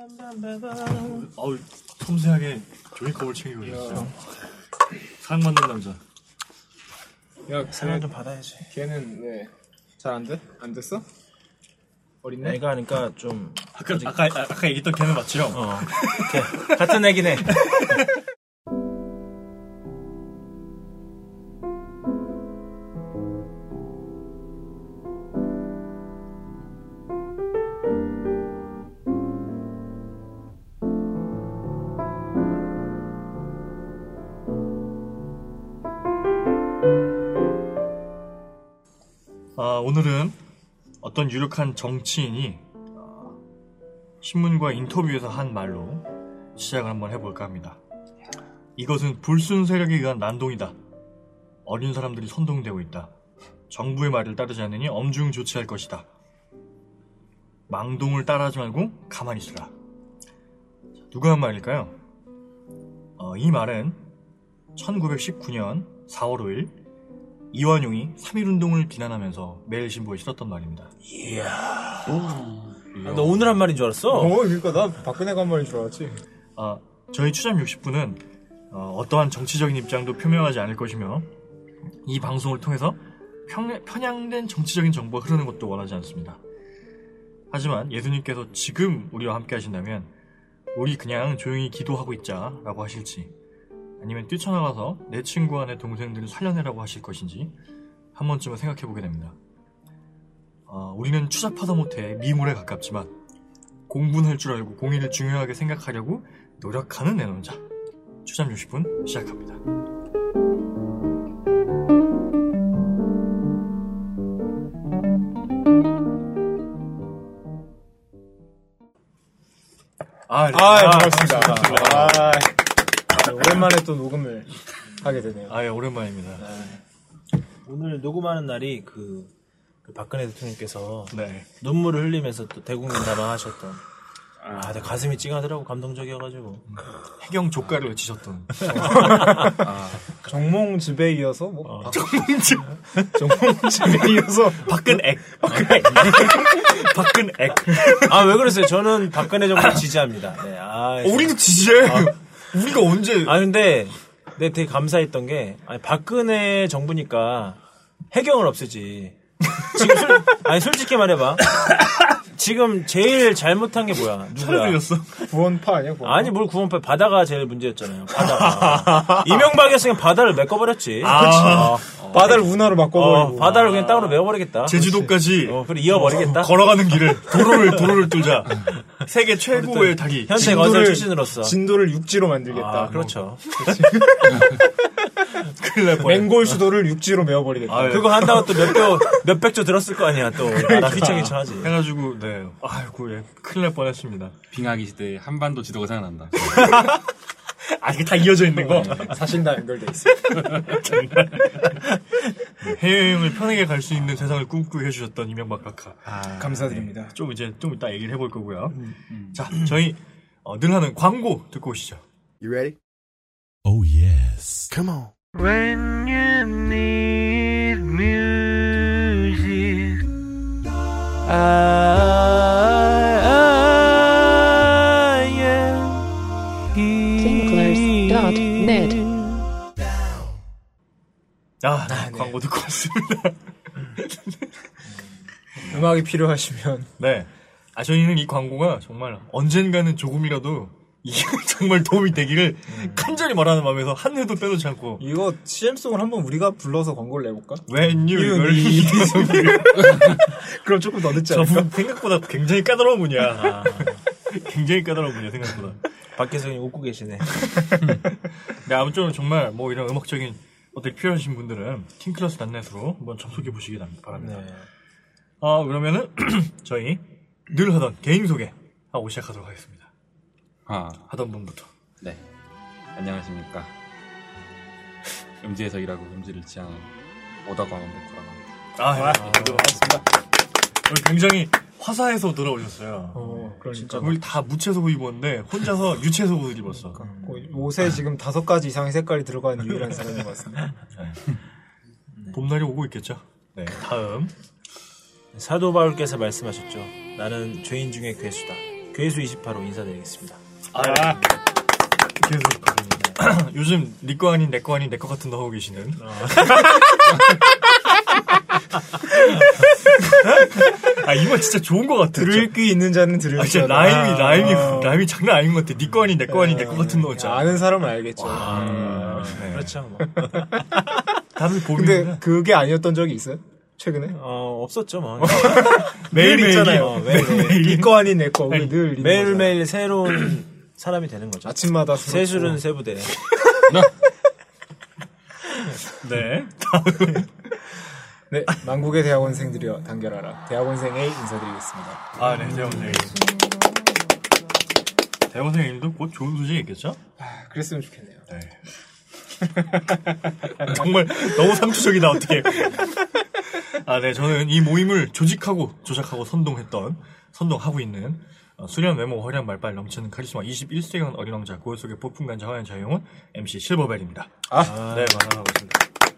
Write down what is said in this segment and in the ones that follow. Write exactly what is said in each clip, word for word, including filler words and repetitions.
어우, 섬세하게 종이컵을 챙기고 있어요. 상 만든 남자. 야, 상을 좀 받아야지. 걔는 왜 잘 안 돼? 안 됐어? 어린애? 내가 하니까 좀 아까 아직... 아까 아까 얘기했던 걔는 맞죠? 어. 걔 같은 애기네. 아, 오늘은 어떤 유력한 정치인이 어, 신문과 인터뷰에서 한 말로 시작을 한번 해볼까 합니다. 이것은 불순 세력에 의한 난동이다. 어린 사람들이 선동되고 있다. 정부의 말을 따르지 않으니 엄중 조치할 것이다. 망동을 따라하지 말고 가만히 있으라. 누가 한 말일까요? 어, 이 말은 천구백십구 년 사월 오일 이완용이 삼일운동을 비난하면서 매일신보에 실었던 말입니다. 이야. 아, 너 오늘 한 말인 줄 알았어? 어, 그러니까 나 박근혜가 한 말인 줄 알았지. 아, 저희 추잠 육십 분은 어, 어떠한 정치적인 입장도 표명하지 않을 것이며 이 방송을 통해서 평, 편향된 정치적인 정보가 흐르는 것도 원하지 않습니다. 하지만 예수님께서 지금 우리와 함께 하신다면 우리 그냥 조용히 기도하고 있자라고 하실지 아니면 뛰쳐나가서 내 친구와 내 동생들을 살려내라고 하실 것인지 한 번쯤은 생각해보게 됩니다. 어, 우리는 추잡하다 못해 미물에 가깝지만 공분할 줄 알고 공의를 중요하게 생각하려고 노력하는 내 남자. 추잠 육십 분 시작합니다. 아, 네. 아, 반갑습니다. 아, 아, 오랜만에 또 녹음을 하게 되네요. 아, 예, 오랜만입니다. 아, 오늘 녹음하는 날이 그, 그 박근혜 대통령께서 네. 눈물을 흘리면서 또 대국민 담화하셨던 아, 내 가슴이 찡하더라고. 감동적이어가지고 해경 조가를 외치셨던 아, 정몽 집에 이어서 뭐 어, 정몽 집 정몽 집에 이어서 박근액 박근액 아, 왜 그러세요? 저는 박근혜 정부 지지합니다. 네, 아, 어, 우리도 지지해. 아, 우리가 언제? 아, 근데 내가 되게 감사했던 게 아니, 박근혜 정부니까 해경을 없애지. 지금 솔, 아니 솔직히 말해봐. 지금 제일 잘못한 게 뭐야? 누구야? 들렸어? 구원파 아니야? 구원파? 아니 뭘 구원파? 바다가 제일 문제였잖아요. 바다가. 이명박이었으면 바다를 메꿔버렸지. 아, 어. 바다를 운하로 바꿔버리고. 어, 바다를 그냥 땅으로 메워버리겠다. 제주도까지 어, 그래 이어버리겠다. 걸어가는 길을 도로를 도로를 뚫자. 세계 최고의 닭이 현재 건설 출신으로서 진도를 육지로 만들겠다. 아, 그렇죠. 큰일 날 뻔. 맹골 수도를 육지로 메워버리겠다. 아, 그거 한다고 또 몇 표, 몇백 조 들었을 거 아니야, 또. 나라 휘청휘청하지. 해가지고, 네. 아이고, 예. 큰일 날 뻔했습니다. 빙하기 시대에 한반도 지도가 생각난다. 아, 이게 다 이어져 있는 거? 사실 다 연결돼 있어. 해외여행을 편하게 갈 수 있는 세상을 꿈꾸게 해주셨던 이명박 각하. 아, 감사드립니다. 네. 좀 이제, 좀 이따 얘기를 해볼 거고요. 음, 음. 자, 저희, 어, 늘 하는 광고 듣고 오시죠. You ready? Oh, yes. Come on. When you need music, I, I am Tinklers dot net. 아, 네, 광고 듣고 왔습니다. 음악이 필요하시면. 네. 아, 저희는 이 광고가 정말 언젠가는 조금이라도 이게 정말 도움이 되기를 음. 간절히 말하는 마음에서 한 해도 빼놓지 않고. 이거 씨엠송을 한번 우리가 불러서 광고를 내볼까? When you need 그럼 조금 더 늦지 저 않을까? 생각보다 굉장히 까다로운 분이야. 아, 굉장히 까다로운 분이야, 생각보다. 밖에서 그냥 웃고 계시네. 네, 아무쪼록 정말 뭐 이런 음악적인 것들이 필요하신 분들은 킹클러스 닷넷으로 한번 접속해 보시기 바랍니다. 네. 아, 그러면은 저희 늘 하던 개인 소개 하고 시작하도록 하겠습니다. 아, 하던 분부터. 네. 안녕하십니까. 음지에서 일하고 음지를 지향하는 오다광 원백호라고 합니다. 아, 네. 아, 반갑습니다. 오늘 굉장히 화사해서 돌아오셨어요. 어, 그러니까. 우리 다 무채색을 입었는데 혼자서 유채색을 입었어. 그러니까. 옷에 지금 다섯 가지 이상의 색깔이 들어간 유일한 사람인 것 같습니다. 네. 봄날이 오고 있겠죠. 네, 다음. 사도 바울께서 말씀하셨죠. 나는 죄인 중에 괴수다. 괴수 이십팔 호 인사드리겠습니다. 아, 계속 요즘 니 거 아닌 내 거 아닌 내 거 같은 거 하고 계시는. 아, 이거 진짜 좋은 것 같아. 들을 귀 있는 자는 들을 아, 귀. 진짜 라임이, 라임이, 라임이 장난 아닌 것 같아. 니 거 아닌 내 거 아닌 내 거 같은 거 진짜. 아는 사람은 알겠죠. 아, 네. 그렇죠. 뭐. 다들 근데 보는데 그게 아니었던 적이 있어요? 최근에? 어, 없었죠. 뭐. 매일 늘 있잖아요. 어, 매일매일. 니거 아닌 내 거. 우리 늘 있는 매일매일 새로운 사람이 되는 거죠. 거잖아. 아침마다 술 세술은 먹고. 세부대. 네. 네, 만국의 대학원생들이여 단결하라. 대학원생 A 인사드리겠습니다. 아, 네, 대원생. 대원생님도 곧 좋은 소식이 있겠죠? 아, 그랬으면 좋겠네요. 네. 정말 너무 상투적이다, 어떻게. 아, 네, 저는 이 모임을 조직하고 조작하고 선동했던, 선동하고 있는 어, 수련 외모 화려한 말빨 넘치는 카리스마 이십일 세기형 어린 왕자 고요 속의 폭풍 간자 화려한 자유형은 엠씨 실버벨입니다. 아, 네, 만나고 있습니다.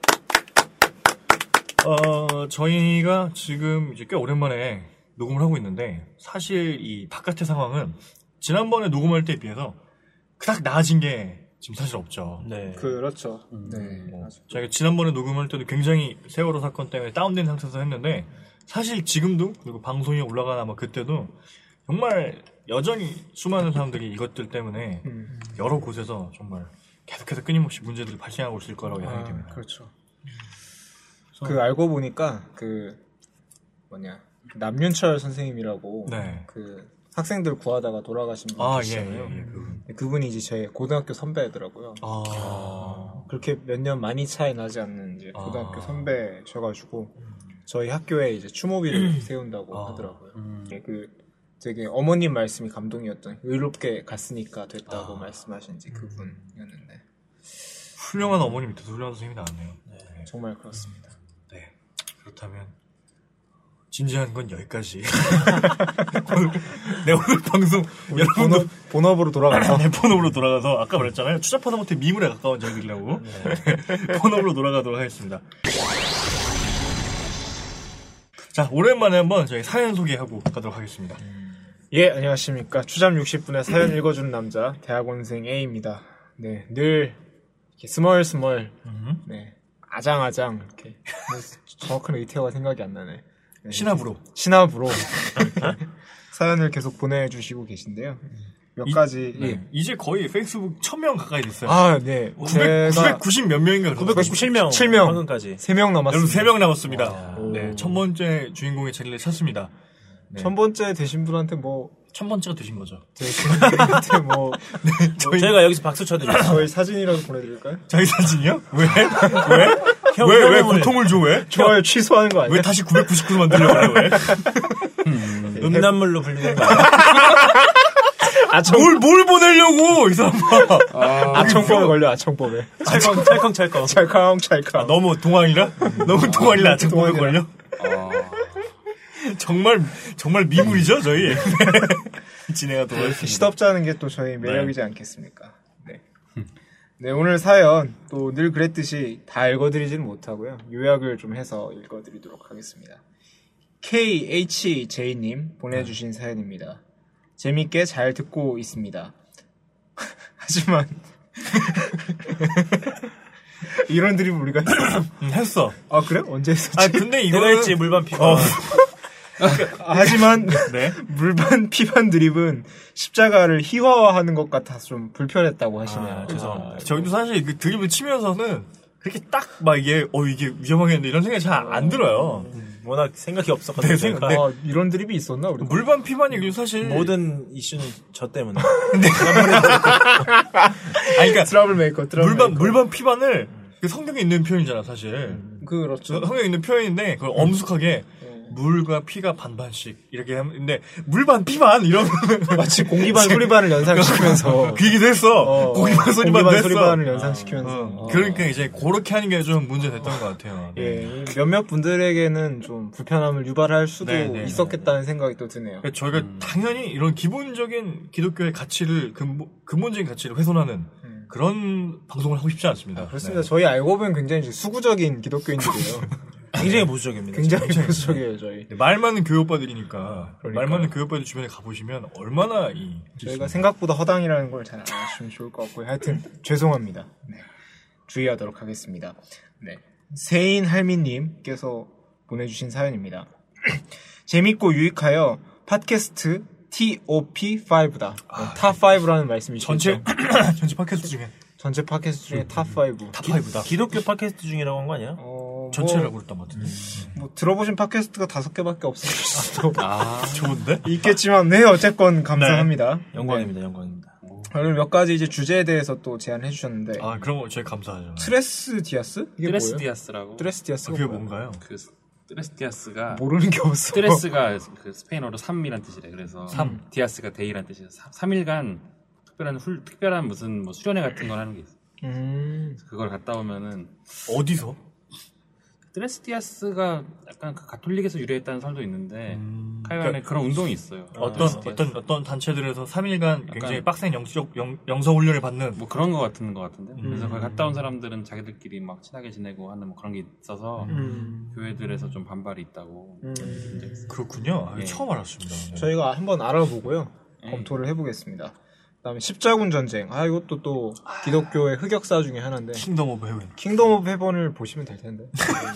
어, 저희가 지금 이제 꽤 오랜만에 녹음을 하고 있는데, 사실 이 바깥의 상황은 지난번에 녹음할 때에 비해서 그닥 나아진 게 지금 사실 없죠. 네. 그렇죠. 네. 뭐, 저희가 지난번에 녹음할 때도 굉장히 세월호 사건 때문에 다운된 상태에서 했는데, 사실 지금도, 그리고 방송이 올라가나 아마 그때도 정말 여전히 수많은 사람들이 이것들 때문에 음. 여러 곳에서 정말 계속해서 끊임없이 문제들이 발생하고 있을 거라고 예상이 됩니다. 아, 그렇죠. 그 알고 보니까 그 뭐냐 남윤철 선생님이라고 네. 그 학생들 구하다가 돌아가신 분 아, 예, 계시잖아요. 예, 예. 그분. 그분이 이제 제 고등학교 선배더라고요. 아, 그렇게 몇 년 많이 차이 나지 않는 이제 고등학교 아. 선배셔가지고 저희 학교에 이제 추모비를 세운다고 아. 하더라고요. 예, 그 되게 어머님 말씀이 감동이었던 의롭게 갔으니까 됐다고 아. 말씀하신지 그분이었는데 훌륭한 어머니 밑에서 훌륭한 선생님이 나왔네요. 네. 정말 그렇습니다. 네. 그렇다면 진지한 건 여기까지. 오늘, 네, 오늘 방송 여러분도 본업, 본업으로 돌아가서 네, 본업으로 돌아가서 아까 말했잖아요. 추잡하다 못해 미물에 가까운 저희들이라고. 네. 본업으로 돌아가도록 하겠습니다. 자, 오랜만에 한번 저희 사연 소개하고 가도록 하겠습니다. 예, 안녕하십니까. 추잠 육십 분에 사연 읽어주는 남자, 대학원생 A입니다. 네, 늘, 이렇게 스멀스멀, 음. 네, 아장아장, 이렇게. 뭐 정확한 의태어가 생각이 안 나네. 네, 신압으로. 신압으로. 이렇게 사연을 계속 보내주시고 계신데요. 몇 이- 가지, 네. 예. 이제 거의 페이스북 천 명 가까이 됐어요. 아, 네. 구백, 구백구십 몇 명인가 그래요. 구백구십칠 명. 칠 명. 방금까지. 세 명 남았습니다. 여러분 세 명 남았습니다. 와. 네, 첫 번째 주인공의 자리를 찾습니다. 네. 첫 번째 되신 분한테 뭐, 첫 번째가 되신 거죠. 되신 분한테 뭐, 저희, 저희가 여기서 박수 쳐드릴게요. 저희 사진이라도 보내드릴까요? 저희 사진이요? 왜? 왜? 형, 왜, 왜 형을- 고통을 줘, 왜? 좋아요, 취소하는 거 아니야? 왜 다시 구백구십구로 만들려고 그래, 왜? 음란물로 불리는 거 아니야? 뭘, 뭘 보내려고, 이 사람아. 아청법에 걸려, 아청법에. 찰컹, 찰컹, 찰컹. 찰캉, 찰캉. 아, 너무 동안이라? 너무 동안이라 아직 보는 동안이라. 걸요? 아, 정말, 정말 미물이죠, 저희? 진행하도록 하겠습니다. 시덥잖은 게 또 저희 매력이지 않겠습니까? 네. 네, 오늘 사연 또 늘 그랬듯이 다 읽어드리지는 못하고요. 요약을 좀 해서 읽어드리도록 하겠습니다. 케이에이치제이님 보내주신 사연입니다. 재밌게 잘 듣고 있습니다. 하지만 이런 드립 우리가 했었어. 음, 했어. 아 그래? 언제 했었지? 아, 근데 내가 이거는. 했지, 물반 피고. 어, 아, 하지만 네. 물반 피반 드립은 십자가를 희화화하는 것 같아서 좀 불편했다고 하시네요. 아, 죄송합니다. 저희도 사실 그 드립을 치면서는 그렇게 딱 막 이게, 어, 이게 위험하겠는데 이런 생각이 잘 안 들어요. 워낙 생각이 없었거든요. 네, 저희가. 네. 아, 이런 드립이 있었나 우리? 물반 피반이 사실. 모든 이슈는 저 때문에. 아니, 그러니까 트러블 메이커, 트러블 물반, 메이커. 물반 피반을 그 성경에 있는 표현이잖아, 사실. 그렇죠. 성경에 있는 표현인데, 그걸 엄숙하게 물과 피가 반반씩 이렇게 하는데, 물반 피반! 이러면. 마치 공기반 소리반을 연상시키면서 그 얘기도 했어. 어, 고기반 소리반도 공기반 했어. 소리반을 연상시키면서 어, 어. 그러니까 이제 그렇게 하는 게 좀 문제 됐던 것 같아요. 네. 예, 몇몇 분들에게는 좀 불편함을 유발할 수도 네, 네, 있었겠다는 생각이 또 드네요. 그러니까 저희가 당연히 이런 기본적인 기독교의 가치를 근본, 근본적인 가치를 훼손하는 음. 그런 방송을 하고 싶지 않습니다. 그렇습니다. 네. 저희 알고 보면 굉장히 수구적인 기독교인들이에요. 굉장히 보수적입니다. 굉장히 보수적이에요 저희. 네, 말 많은 교육빠들이니까 그러니까요. 말 많은 교육빠들 주변에 가보시면 얼마나 이 저희가 생각보다 허당이라는 걸 잘 알아주시면 좋을 것 같고요. 하여튼 죄송합니다. 네. 주의하도록 하겠습니다. 네. 세인 할미님께서 보내주신 사연입니다. 재밌고 유익하여 팟캐스트 티오피 오다. 아, 탑 오라는 말씀이시죠? 전체 전체 팟캐스트 중에 전체 팟캐스트 중에 탑 오. 탑 오다. 기독교 팟캐스트 중이라고 한 거 아니야? 어, 전체라고 뭐, 그랬던 것 같은데. 뭐 들어보신 팟캐스트가 다섯 개밖에 없을 수도 아, 좋은데? 있겠지만 네 어쨌건 감사합니다. 영광입니다, 영광입니다. 오늘 몇 가지 이제 주제에 대해서 또 제안해 주셨는데 아 그런 거 저희 감사하죠. 트레스 디아스? 이게 트레스 뭐예요? 디아스라고. 트레스 디아스가 그게 뭐예요? 뭔가요? 그 트레스 디아스가 모르는 게 없어. 스트레스가 그 스페인어로 삼이란 뜻이래. 그래서 삼. 디아스가 데이란 뜻이에요. 삼 일간 특별한 훌, 특별한 무슨 뭐 수련회 같은 걸 하는 게 있어. 음. 그걸 갔다 오면은 어디서? 트레스 디아스가 약간 그 가톨릭에서 유래했다는 설도 있는데 음, 카이완에 그러니까 그런 운동이 있어요. 어떤 트레스 디아스. 어떤 어떤 단체들에서 삼 일간 굉장히 약간- 빡센 영적 영, 영성 훈련을 받는 뭐 그런 거 같은 거 같은데. 그래서 음. 거기 갔다 온 사람들은 자기들끼리 막 친하게 지내고 하는 뭐 그런 게 있어서 음. 교회들에서 좀 반발이 있다고. 음. 들은 적이 있어요. 그렇군요. 아, 예. 처음 알았습니다. 네. 저희가 한번 알아보고요. 음. 검토를 해보겠습니다. 그다음에 십자군 전쟁. 아 이것도 또 기독교의 흑역사 중에 하나인데 킹덤 오브 헤븐. 킹덤 오브 헤븐을 보시면 될 텐데.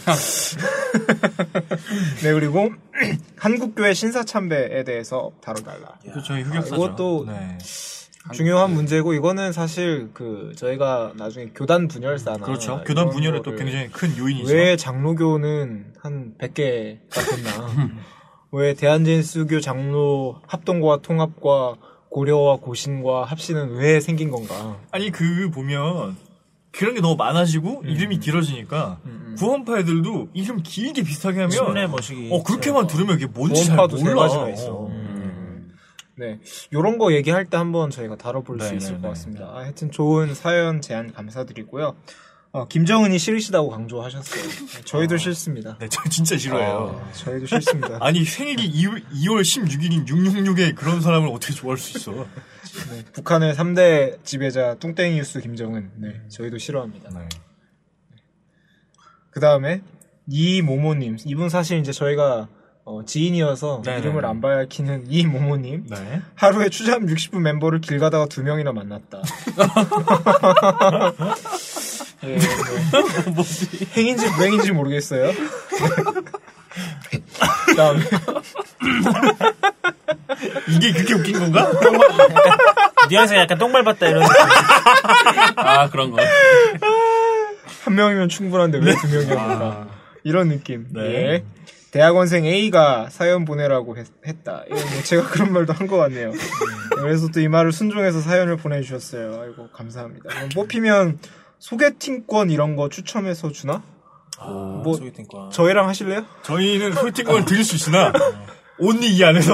네 그리고 한국교회 신사참배에 대해서 다뤄달라. 그 저희 흑역사죠. 이것도 네. 중요한 문제고 이거는 사실 그 저희가 나중에 교단 분열사나 그렇죠. 교단 이런 분열의 또 거를 굉장히 큰 요인이죠. 왜 장로교는 한 백 개가 됐나? 왜 대한제수교 장로 합동과 통합과 고려와 고신과 합신은 왜 생긴 건가? 아니 그 보면 그런 게 너무 많아지고 이름이 길어지니까 음. 구원파애들도 이름 길게 비슷하게 하면 순례 모시기. 어 그렇게만 들으면 이게 뭔지 잘 구원파도 세 몰라. 가지가 있어. 어. 음. 네, 요런 거 얘기할 때 한번 저희가 다뤄볼 수 네, 있을 네, 것 네. 같습니다. 아, 하여튼 좋은 사연 제안 감사드리고요. 어, 김정은이 싫으시다고 강조하셨어요. 네, 저희도 싫습니다. 네, 저 진짜 싫어해요. 어, 저희도 싫습니다. 아니 생일이 이월 십육일인 육육육에 그런 사람을 어떻게 좋아할 수 있어? 네, 북한의 삼 대 지배자 뚱땡이 뉴스 김정은. 네, 저희도 싫어합니다. 네. 그 다음에 이모모님. 이분 사실 이제 저희가 어, 지인이어서 네, 이름을 네, 네. 안 밝히는 이모모님. 네. 하루에 추잠 육십 분 멤버를 길 가다가 두 명이나 만났다. 예, 뭐, 행인지 불행인지 모르겠어요. 그 다음에 이게 그렇게 웃긴 건가? 뉘앙스가 약간 똥 밟았다 이런. 아 그런 거. 한 명이면 충분한데 왜 두 명이야 볼까? 이런 느낌. 네. 예. 대학원생 A가 사연 보내라고 했, 다 예, 뭐 제가 그런 말도 한 것 같네요. 그래서 또 이 말을 순종해서 사연을 보내주셨어요. 아이고 감사합니다. 그럼 뽑히면 소개팅권 이런 거 추첨해서 주나? 아, 뭐, 소개팅과. 저희랑 하실래요? 저희는 소개팅권을 드릴 수 있으나 온리 이 안에서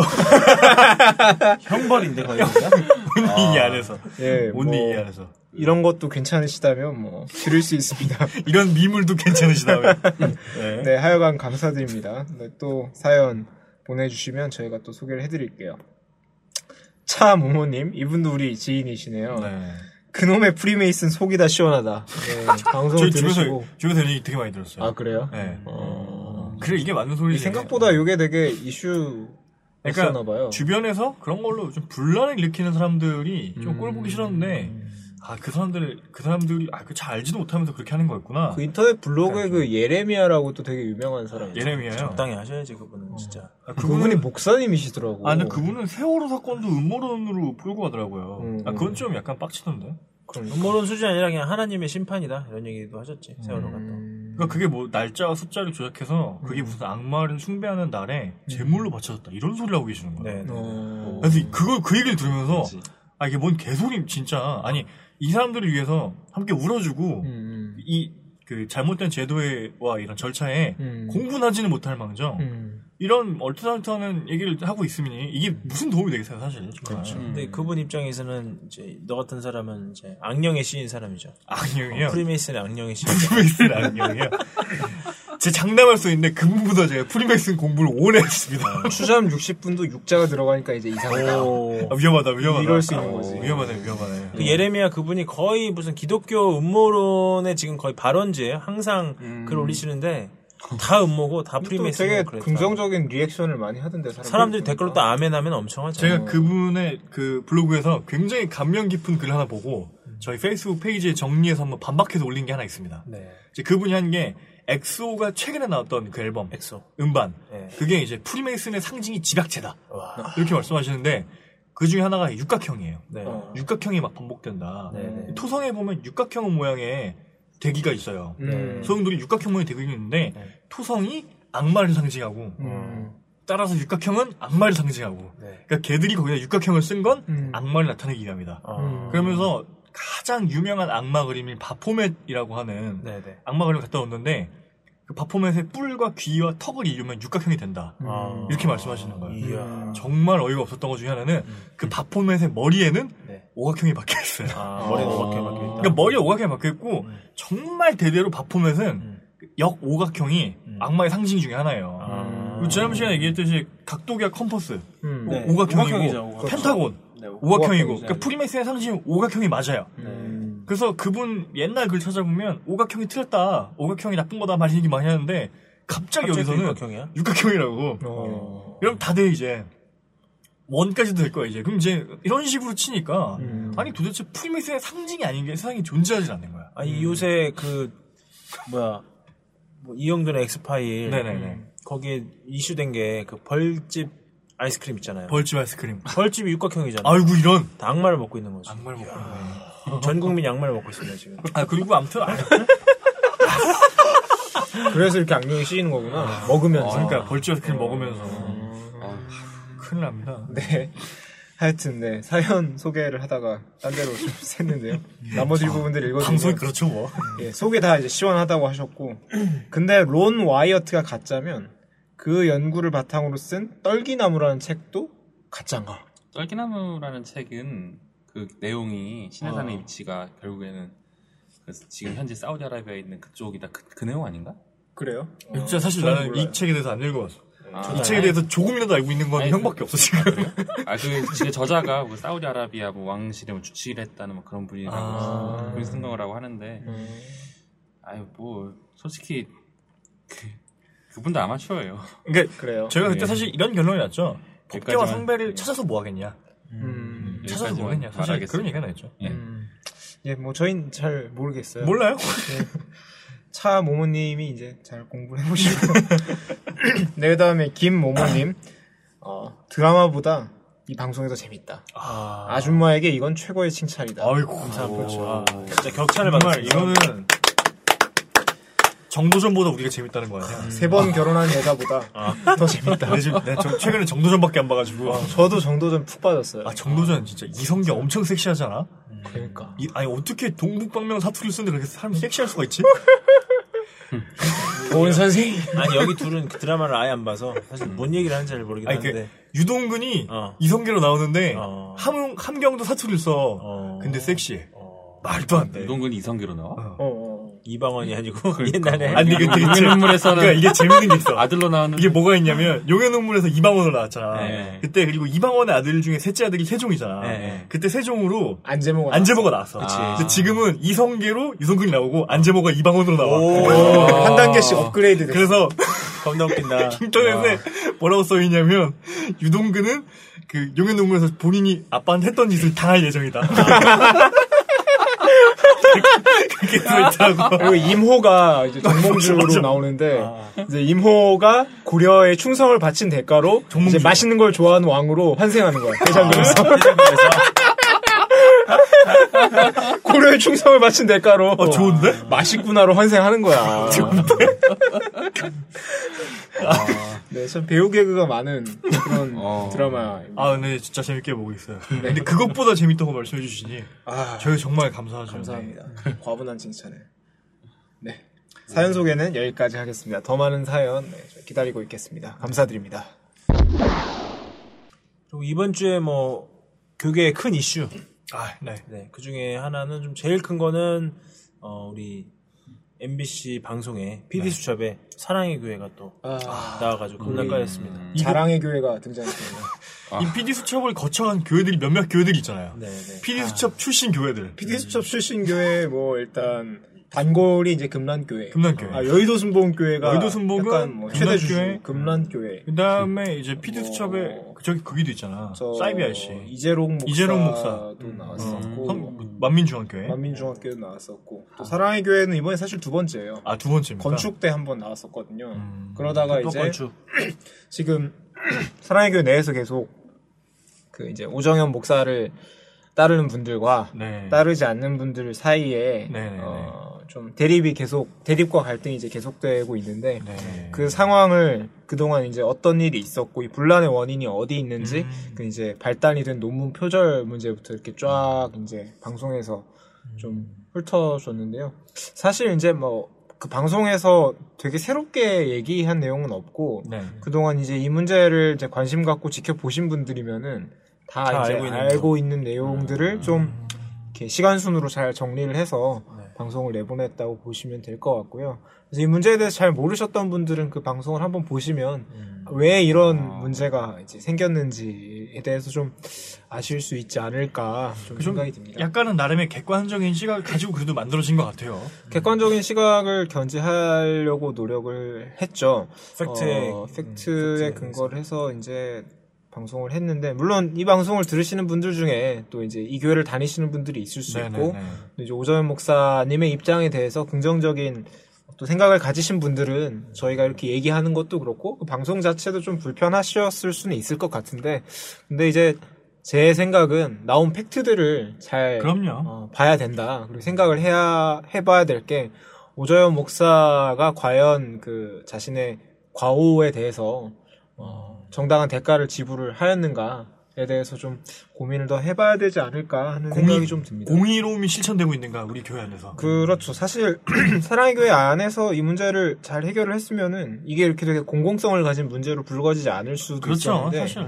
형벌인데 거의. 온리 이 안에서 예, 온리 뭐 이 안에서 이런 것도 괜찮으시다면 뭐 드릴 수 있습니다. 이런 미물도 괜찮으시다면 네. 네, 하여간 감사드립니다. 네, 또 사연 보내주시면 저희가 또 소개를 해드릴게요. 차모모님, 이분도 우리 지인이시네요. 네. 그놈의 프리메이슨 속이 다 시원하다. 네, 방송을 저희 집에서 들으시고. 집에서 얘기 되게 많이 들었어요. 아, 그래요? 네. 어... 그래 이게 맞는 소리지. 생각보다 이게 되게 이슈였었나봐요. 그러니까 주변에서 그런 걸로 좀 분란을 일으키는 사람들이 좀 음. 꼴 보기 싫었는데 아 그 사람들 그 사람들이 아 그 잘 알지도 못하면서 그렇게 하는 거였구나. 그 인터넷 블로그에 그 예레미야라고 또 되게 유명한 사람이 예레미야요. 적당히 하셔야지 그분은 진짜. 아, 그분이 목사님이시더라고. 아 근데 그분은 세월호 사건도 음모론으로 풀고 가더라고요. 음, 아 그건 음. 좀 약간 빡치던데. 그러니까. 음모론 수준이 아니라 그냥 하나님의 심판이다 이런 얘기도 하셨지. 세월호 갔다. 그러니까 그게 뭐 날짜와 숫자를 조작해서 그게 무슨 악마를 숭배하는 날에 제물로 바쳐졌다 이런 소리를 하고 계시는 거예요. 네. 네. 어... 그래서 그걸 그 얘기를 들으면서 그치. 아 이게 뭔 개소리 진짜 아니 이 사람들을 위해서 함께 울어주고 음, 이 그 잘못된 제도와 이런 절차에 음. 공분하지는 못할 망정 음. 이런 얼토당토하는 얘기를 하고 있으니 이게 무슨 도움이 되겠어요 사실. 그렇죠. 음. 근데 그분 입장에서는 이제 너 같은 사람은 이제 악령의 시인 사람이죠. 악령이요. 프리메이슨의 악령의 시인. 프리메이슨 악령이요. 제 장담할 수 있는데 그분보다 제가 프리메이슨 공부를 오래 했습니다. 추잠 육십 분도 육자가 들어가니까 이제 이상하다. 오. 아, 위험하다 위험하다. 이럴 수 있는 어, 거지. 위험하네 위험하네. 그 예레미야 그분이 거의 무슨 기독교 음모론의 지금 거의 발원지예요. 항상 음. 글 올리시는데 다 음모고 다 또 프리메이슨. 되게 긍정적인 리액션을 많이 하던데 사람들이, 사람들이 댓글로 또 아멘 하면 엄청 하죠. 제가 그분의 그 블로그에서 굉장히 감명 깊은 글 하나 보고 저희 페이스북 페이지에 정리해서 한번 반박해서 올린 게 하나 있습니다. 네. 이제 그분이 한 게 엑소가 최근에 나왔던 그 앨범 엑소. 음반 네. 그게 이제 프리메이슨의 상징이 집약체다 와. 이렇게 말씀하시는데 그 중에 하나가 육각형이에요. 네. 어. 육각형이 막 반복된다. 네, 네. 토성에 보면 육각형 모양의 대기가 있어요. 음. 소용돌이 육각형 모양의 대기가 있는데 네. 토성이 악마를 상징하고 음. 따라서 육각형은 악마를 상징하고 네. 그러니까 걔들이 거기다 육각형을 쓴 건 음. 악마를 나타내기 위함이다. 아. 그러면서 가장 유명한 악마 그림인 바포멧이라고 하는 네네. 악마 그림을 갖다 놓는데 그 바포멧의 뿔과 귀와 턱을 이으면 육각형이 된다. 아. 이렇게 말씀하시는 거예요. 이야. 정말 어이가 없었던 것 중에 하나는 그 바포멧의 머리에는 네. 오각형이 박혀 있어요. 아, 머리가 오각형에 박혀 있다. 그러니까 머리에 오각형이 박혀 있고 음. 정말 대대로 바포멧은 음. 역 오각형이 음. 악마의 상징 중에 하나예요. 아. 그리고 지난 시간에 얘기했듯이 각도기와 컴퍼스 음. 네. 오각형이고 오각형이죠, 오각형. 펜타곤 네, 오각형이고 오각형이죠. 그러니까 프리메이슨의 상징 오각형이 맞아요. 음. 그래서 그분 옛날 글 찾아보면 오각형이 틀렸다, 오각형이 나쁜 거다 말 얘기 많이 하는데 갑자기, 갑자기 여기서는 육각형이야? 육각형이라고. 어. 그럼 다돼 이제 원까지도 될 거야 이제. 그럼 이제 이런 식으로 치니까 음. 아니 도대체 프리메이슨의 상징이 아닌 게 세상에 존재하지 않는 거야. 아니 요새 그 뭐야 뭐 이영돈의 엑스파일 네네네. 거기에 이슈된 게 그 벌집 아이스크림 있잖아요. 벌집 아이스크림. 벌집이 육각형이잖아. 아이고 이런. 다 악마를 먹고 있는 거지. 악마를 먹고 있네. 전 국민이 악마를 먹고 있습니다 지금. 아 그리고 아무튼 아, 그래서 이렇게 안경이 씌이는 거구나. 먹으면서. 그러니까 벌집 아이스크림 먹으면서 큰일 납니다. 네. 하여튼 네 사연 소개를 하다가 딴 데로 좀 샜는데요. 나머지 부분들 읽어주세요. 방송이 그렇죠 뭐. 예, 소개 다 이제 시원하다고 하셨고, 근데 론 와이어트가 가짜면 그 연구를 바탕으로 쓴 떨기나무라는 책도 가짜인가? 떨기나무라는 책은 그 내용이 신의 어. 산의 위치가 결국에는 그 지금 현재 사우디아라비아에 있는 그쪽이다. 그, 그 내용 아닌가? 그래요? 진짜 사실 저는 나는 몰라요. 이 책에 대해서 안 읽어봤어. 아, 이 책에 대해서 조금이라도 알고 있는 건 아니, 형밖에 없어 지금. 아, 그 지금 저자가 뭐 사우디아라비아 뭐 왕실에 뭐 주치를 했다는 뭐 그런 분이라고 아. 그런 생각을 하는데, 음. 아유 뭐 솔직히 그 그분도 아마추어예요. 그러니까 그래요. 저희가 그때 네. 사실 이런 결론이 났죠. 법계와 여기까지만. 성배를 네. 찾아서 뭐 하겠냐. 음. 찾아서 뭐 여기까지만 하겠냐. 사실 말하겠습니다. 그런 얘기가 나왔죠. 예. 음. 예, 뭐 저희는 잘 모르겠어요. 몰라요? 차 모모님이 이제 잘 공부를 해보시고. 네, 그 다음에 김모모님. 어, 드라마보다 이 방송이 더 재밌다. 아, 아줌마에게 이건 최고의 칭찬이다. 아이고. 아, 진짜 격찬을 정말 받았습니다. 이거는 정도전보다 우리가 재밌다는 거 아니야. 세 번 결혼한 여자보다 더 재밌다. 근데 지금 내가 저 최근에 정도전밖에 안 봐가지고. 저도 정도전 푹 빠졌어요. 아 정도전 진짜 이성계 엄청 섹시하잖아. 그러니까. 이, 아니 어떻게 동북방명 사투리를 쓰는데 그렇게 사람이 섹시할 수가 있지? 고은 선생님. 아니 여기 둘은 그 드라마를 아예 안 봐서 사실 뭔 얘기를 하는지 잘 모르긴 아니 그 하는데. 유동근이 어. 이성계로 나오는데 어. 함 함경도 사투리를 써. 어. 근데 섹시해. 어. 말도 안 돼. 유동근이 이성계로 나와? 어, 어. 이방원이 아니고 옛날에 아니 이게 되게 용의 눈물에서는 그러니까 이게 재밌는 게 있어. 아들로 나왔는데 이게 뭐가 있냐면 용의 눈물에서 이방원으로 나왔잖아. 네. 그때 그리고 이방원의 아들 중에 셋째 아들이 세종이잖아. 네. 그때 세종으로 안재모가. 안재모가 나왔어. 그치. 근데 지금은 이성계로 유성근이 나오고 안재모가 이방원으로 나와. 오, 한 단계씩 업그레이드 됐어. 그래서 겁나 웃긴다. 인터넷에 뭐라고 써있냐면 유동근은 그 용의 눈물에서 본인이 아빠한테 했던 짓을 당할 예정이다. 그렇게 써있더라고. 그리고 임호가 이제 정몽주로 맞아, 맞아. 나오는데 이제 임호가 고려에 충성을 바친 대가로 정몽주. 이제 맛있는 걸 좋아하는 왕으로 환생하는 거야. 대장금에서. 고려에 충성을 바친 대가로 어, 좋은데? 맛있구나로 환생하는 거야. 네, 참 배우 개그가 많은 그런 어. 드라마입니다. 아, 근데 진짜 재밌게 보고 있어요. 근데 그것보다 재밌다고 말씀해 주시니 아, 저희 정말 감사하죠. 감사합니다. 과분한 칭찬을. 네. 사연 소개는 여기까지 하겠습니다. 더 많은 사연 네, 기다리고 있겠습니다. 감사드립니다. 그리고 이번 주에 뭐 교계의 큰 이슈. 아, 네. 네, 그 중에 하나는 좀 제일 큰 거는 어, 우리 엠비씨 방송에 피디 수첩에 사랑의 교회가 또 아, 나와가지고 겁나 까였습니다. 자랑의 교회가 등장했습니다. 이 피디 수첩을 거쳐간 교회들이 몇몇 교회들이 있잖아요. 네, 네. 피디 수첩 출신 교회들. 피디 수첩 출신 교회 뭐 일단 단골이 이제 금란교회. 금란교회. 아, 여의도 순복음교회가 여의도 순복음, 약간 뭐 최대 주주 금란교회. 금란교회. 그다음에 이제 피드 뭐, 수첩에 저기 거기도 있잖아. 저 사이비아 씨. 이재록 목사도 이재록 목사. 나왔었고 음. 만민중앙교회. 만민중학교도 나왔었고 또 사랑의 교회는 이번에 사실 두 번째예요. 아, 두 번째입니까? 건축 때 한 번 나왔었거든요. 음. 그러다가 또 이제 건축. 지금 사랑의 교회 내에서 계속 그 이제 오정현 목사를 따르는 분들과 네. 따르지 않는 분들 사이에 네네네. 어, 좀 대립이 계속 대립과 갈등이 이제 계속되고 있는데 네. 그 상황을 그동안 이제 어떤 일이 있었고 이 분란의 원인이 어디 있는지 음. 그 이제 발단이 된 논문 표절 문제부터 이렇게 쫙 이제 방송에서 좀 훑어줬는데요. 사실 이제 뭐 그 방송에서 되게 새롭게 얘기한 내용은 없고 네. 그동안 이제 이 문제를 이제 관심 갖고 지켜보신 분들이면은 다, 다 이제 알고 있는 알고 있는 내용들을 좀 이렇게 시간 순으로 잘 정리를 해서 네. 방송을 내보냈다고 보시면 될 것 같고요. 그래서 이 문제에 대해서 잘 모르셨던 분들은 그 방송을 한번 보시면 음. 왜 이런 문제가 이제 생겼는지에 대해서 좀 아실 수 있지 않을까 좀 좀 생각이 듭니다. 약간은 나름의 객관적인 시각을 가지고 그래도 만들어진 것 같아요. 객관적인 시각을 견지하려고 노력을 했죠. 팩트에 어, 팩트에 근거를 해서 이제 방송을 했는데 물론 이 방송을 들으시는 분들 중에 또 이제 이 교회를 다니시는 분들이 있을 수 네네네. 있고 또 이제 오정현 목사님의 입장에 대해서 긍정적인 또 생각을 가지신 분들은 저희가 이렇게 얘기하는 것도 그렇고 그 방송 자체도 좀 불편하셨을 수는 있을 것 같은데 근데 이제 제 생각은 나온 팩트들을 잘 그럼요. 어, 봐야 된다. 그리고 생각을 해야 해봐야 될 게 오정현 목사가 과연 그 자신의 과오에 대해서 어, 정당한 대가를 지불을 하였는가에 대해서 좀 고민을 더 해봐야 되지 않을까 하는 생각이 좀 듭니다. 공의로움이 실천되고 있는가 우리 교회 안에서. 그렇죠. 사실 사랑의 교회 안에서 이 문제를 잘 해결을 했으면은 이게 이렇게 되게 공공성을 가진 문제로 불거지지 않을 수도 그렇죠. 있었는데 사실.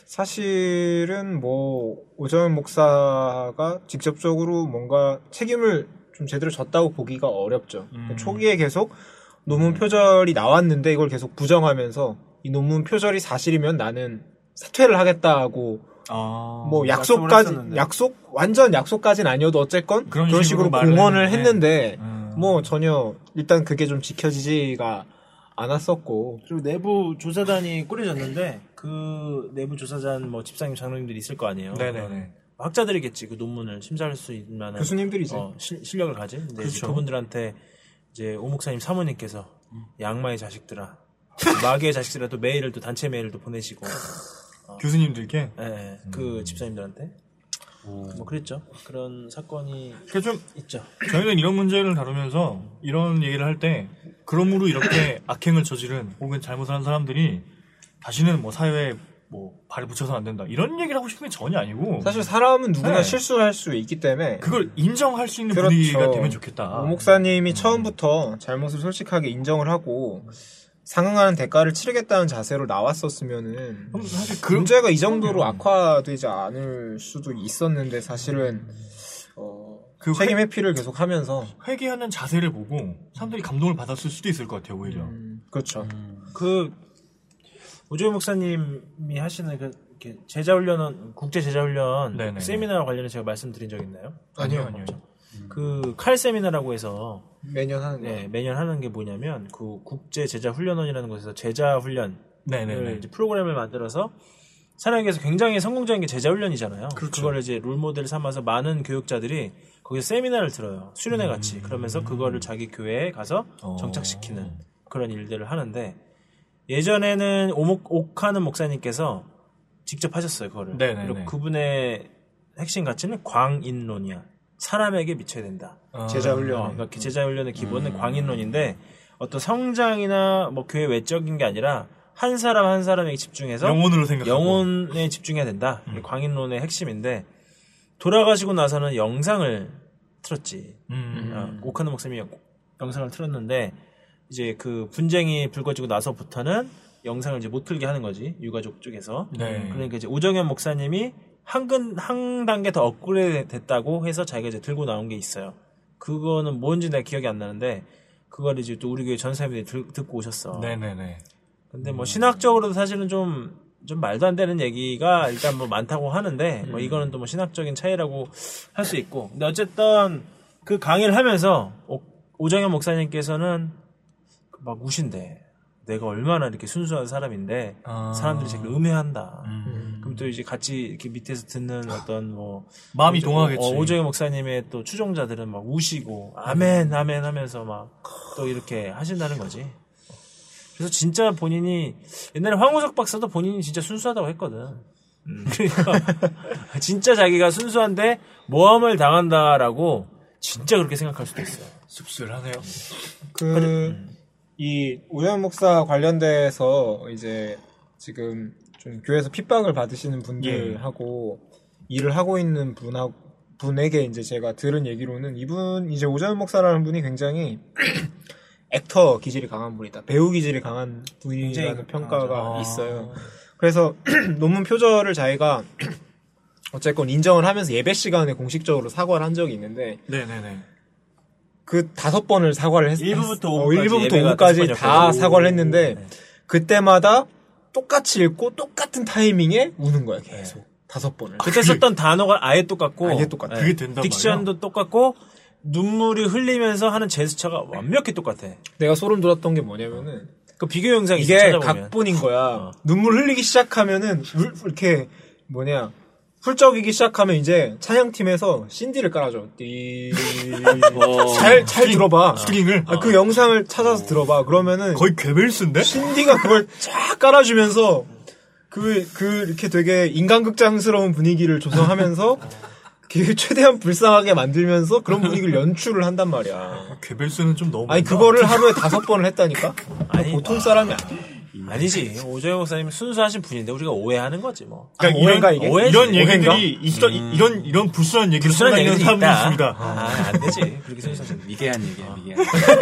사실은 뭐 오정현 목사가 직접적으로 뭔가 책임을 좀 제대로 졌다고 보기가 어렵죠. 음. 초기에 계속 논문 표절이 나왔는데 이걸 계속 부정하면서 이 논문 표절이 사실이면 나는 사퇴를 하겠다고 아, 뭐 약속을 약속까지 했었는데. 약속 완전 약속까지는 아니어도 어쨌건 그런 그런, 식으로 식으로 말을 공언을 했는데. 했는데 음. 뭐 전혀 일단 그게 좀 지켜지지가 않았었고 그리고 내부 조사단이 꾸려졌는데 그 내부 조사단 뭐 집사님 장로님들이 있을 거 아니에요. 네네네. 학자들이겠지 그 논문을 심사할 수 있는 만한 교수님들이지. 어, 실, 실력을 가진. 근데 이제 그렇죠. 그분들한테 이제 오 목사님 사모님께서 양마의 자식들아, 마귀의 자식들아 또 메일을 또 단체 메일을 또 보내시고 교수님들께. 예, 예, 그 집사님들한테 뭐 그랬죠. 그런 사건이 그러니까 좀 있죠. 저희는 이런 문제를 다루면서 이런 얘기를 할 때 그러므로 이렇게 악행을 저지른 혹은 잘못을 한 사람들이 다시는 뭐 사회에 뭐 발을 붙여서는 안 된다 이런 얘기를 하고 싶은 게 전혀 아니고 사실 사람은 누구나 네. 실수를 할 수 있기 때문에 그걸 인정할 수 있는 그렇죠. 분위기가 되면 좋겠다. 오 목사님이 처음부터 잘못을 솔직하게 인정을 하고 상응하는 대가를 치르겠다는 자세로 나왔었으면은 그럼 사실 그 문제가 이 정도로 악화되지 않을 수도 있었는데 사실은 어, 그 책임 회피를 계속하면서 회개하는 자세를 보고 사람들이 감동을 받았을 수도 있을 것 같아요 오히려. 음, 그렇죠. 그 오조희 목사님이 하시는 그 이렇게 제자 훈련은 국제 제자 훈련 네네네. 세미나 관련해 제가 말씀드린 적 있나요? 아니요 아니요. 그 칼 세미나라고 해서 매년 하는 거. 네, 매년 하는 게 뭐냐면 그 국제 제자 훈련원이라는 곳에서 제자 훈련을 네네네. 이제 프로그램을 만들어서 사랑에게서 굉장히 성공적인 게 제자 훈련이잖아요. 그렇죠. 그걸 이제 롤 모델 삼아서 많은 교육자들이 거기서 세미나를 들어요. 수련회 같이. 그러면서 그거를 자기 교회에 가서 어. 정착시키는 그런 일들을 하는데 예전에는 오목 옥하는 목사님께서 직접 하셨어요. 그거를. 네네네. 그리고 그분의 핵심 가치는 광인론이야. 사람에게 미쳐야 된다. 제자 훈련. 어, 그러니까 제자 훈련의 기본은 광인론인데 어떤 성장이나 뭐 교회 외적인 게 아니라 한 사람 한 사람에게 집중해서 영혼으로 생각하고. 영혼에 집중해야 된다. 이게 광인론의 핵심인데 돌아가시고 나서는 영상을 틀었지. 음. 어, 오카노 목사님이 영상을 틀었는데 이제 그 분쟁이 불거지고 나서부터는 영상을 이제 못 틀게 하는 거지 유가족 쪽에서. 네. 그러니까 이제 오정현 목사님이 한근 한 단계 더 업그레이드 됐다고 해서 자기가 이제 들고 나온 게 있어요. 그거는 뭔지 내가 기억이 안 나는데 그걸 이제 또 우리 교회 전사님들이 들, 듣고 오셨어. 네네네. 근데 뭐 신학적으로도 사실은 좀, 좀 말도 안 되는 얘기가 일단 뭐 많다고 하는데 뭐 이거는 또 뭐 신학적인 차이라고 할 수 있고. 근데 어쨌든 그 강의를 하면서 오, 오정현 목사님께서는 막 우신대. 내가 얼마나 이렇게 순수한 사람인데 아. 사람들이 자꾸 음해한다. 음. 그럼 또 이제 같이 이렇게 밑에서 듣는 어떤 뭐 마음이 오정- 동하겠지. 어, 오정현 목사님의 또 추종자들은 막 우시고 아멘 아멘 하면서 막 또 이렇게 하신다는 거지. 그래서 진짜 본인이 옛날에 황우석 박사도 본인이 진짜 순수하다고 했거든. 음. 그러니까 진짜 자기가 순수한데 모함을 당한다라고 진짜 그렇게 생각할 수도 있어요. 씁쓸하네요. 그, 이, 오현 목사 관련돼서 이제 지금 좀 교회에서 핍박을 받으시는 분들하고 일을 하고 있는 분하고, 분에게 이제 제가 들은 얘기로는 이분, 이제 오전 목사라는 분이 굉장히 액터 기질이 강한 분이다. 배우 기질이 강한 분이라는 평가가 강하죠. 있어요. 그래서 논문 표절을 자기가 어쨌건 인정을 하면서 예배 시간에 공식적으로 사과를 한 적이 있는데 네네네. 그 다섯 번을 사과를 했, 일부부터 어, 오부까지 일부부터 예배가 오부까지 다섯 다 번이었거든. 사과를 했는데 네. 그때마다 똑같이 읽고 똑같은 타이밍에 우는 거야 계속 다섯 번을. 그때 썼던 단어가 아예 똑같고 아예 똑같아. 그게 된단 딕션도 똑같고 눈물이 흘리면서 하는 제스처가 완벽히 똑같아. 내가 소름 돋았던 게 뭐냐면은 그 비교 영상이 이게 찾아보면 각본인 거야. 어. 눈물 흘리기 시작하면은 울- 이렇게 뭐냐 훌쩍이기 시작하면 이제 찬양팀에서 신디를 깔아줘. 잘 잘 들어봐. 스트링을 아, 그 영상을 찾아서 들어봐. 그러면은 거의 괴벨스인데? 신디가 그걸 쫙 깔아주면서 그, 그, 이렇게 되게 인간극장스러운 분위기를 조성하면서 그 최대한 불쌍하게 만들면서 그런 분위기를 연출을 한단 말이야. 괴벨스는 좀 너무 아니, 많다. 그거를 하루에 다섯 번을 했다니까? 아니, 보통 사람이 아니야. 아니지. 오정현 목사님 순수하신 분인데 우리가 오해하는 거지 뭐. 그러니까 아, 오해인가, 이런, 이게? 오해지. 이런 오해인가? 얘기들이 있어, 이런 이런 불순한 얘기를 불순한 쏟아내는 얘기들이 사람들이 있다. 있습니다. 아, 안 되지. 그렇게 순수하신 미개한 얘기야, 미개한.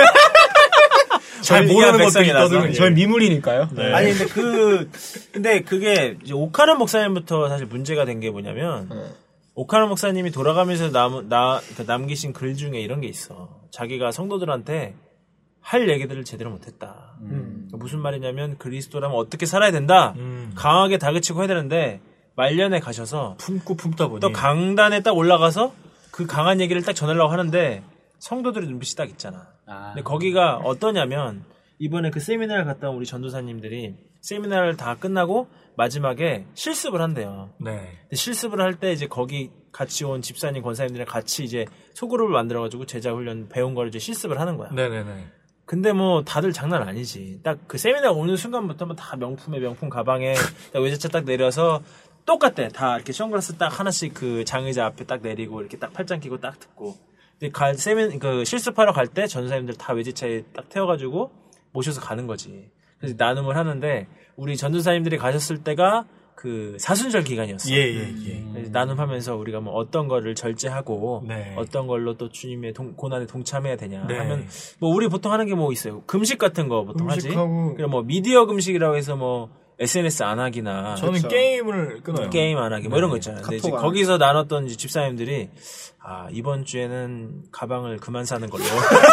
잘 모르는 것들이 백성이라서. 떠드는 저희 미물이니까요. 네. 아니 근데 그 근데 그게 이제 오카노 목사님부터 사실 문제가 된 게 뭐냐면 오카노 목사님이 돌아가면서 남, 나, 그 남기신 글 중에 이런 게 있어. 자기가 성도들한테 할 얘기들을 제대로 못했다. 음. 그러니까 무슨 말이냐면 그리스도라면 어떻게 살아야 된다. 음. 강하게 다그치고 해야 되는데 말년에 가셔서 품고 품다 보니 또 강단에 딱 올라가서 그 강한 얘기를 딱 전하려고 하는데 성도들의 눈빛이 딱 있잖아. 아. 근데 거기가 어떠냐면 이번에 그 세미나를 갔다 온 우리 전도사님들이 세미나를 다 끝나고 마지막에 실습을 한대요. 네. 근데 실습을 할 때 이제 거기 같이 온 집사님, 권사님들이랑 같이 이제 소그룹을 만들어가지고 제자 훈련 배운 걸 이제 실습을 하는 거야. 네네네. 근데 뭐 다들 장난 아니지. 딱 그 세미나 오는 순간부터 뭐 다 명품에 명품 가방에 딱 외제차 딱 내려서 똑같대. 다 이렇게 선글라스 딱 하나씩 그 장의자 앞에 딱 내리고 이렇게 딱 팔짱 끼고 딱 듣고. 근데 갈 세미 그 실습하러 갈 때 전도사님들 다 외제차에 딱 태워가지고 모셔서 가는 거지. 그래서 나눔을 하는데 우리 전도사님들이 가셨을 때가 그 사순절 기간이었어. 예예 예. 그래서 나눔하면서 우리가 뭐 어떤 거를 절제하고 네. 어떤 걸로 또 주님의 동, 고난에 동참해야 되냐 네. 하면 뭐 우리 보통 하는 게 뭐 있어요. 금식 같은 거 보통 하지. 음식하고 그럼 뭐 미디어 금식이라고 해서 뭐 에스엔에스 안 하기나 저는 그쵸. 게임을 끊어요. 게임 안 하기 뭐 이런 거 있잖아요. 근데 이제 카톡 안 거기서 나눴던 이제 집사님들이 아 이번 주에는 가방을 그만 사는 걸로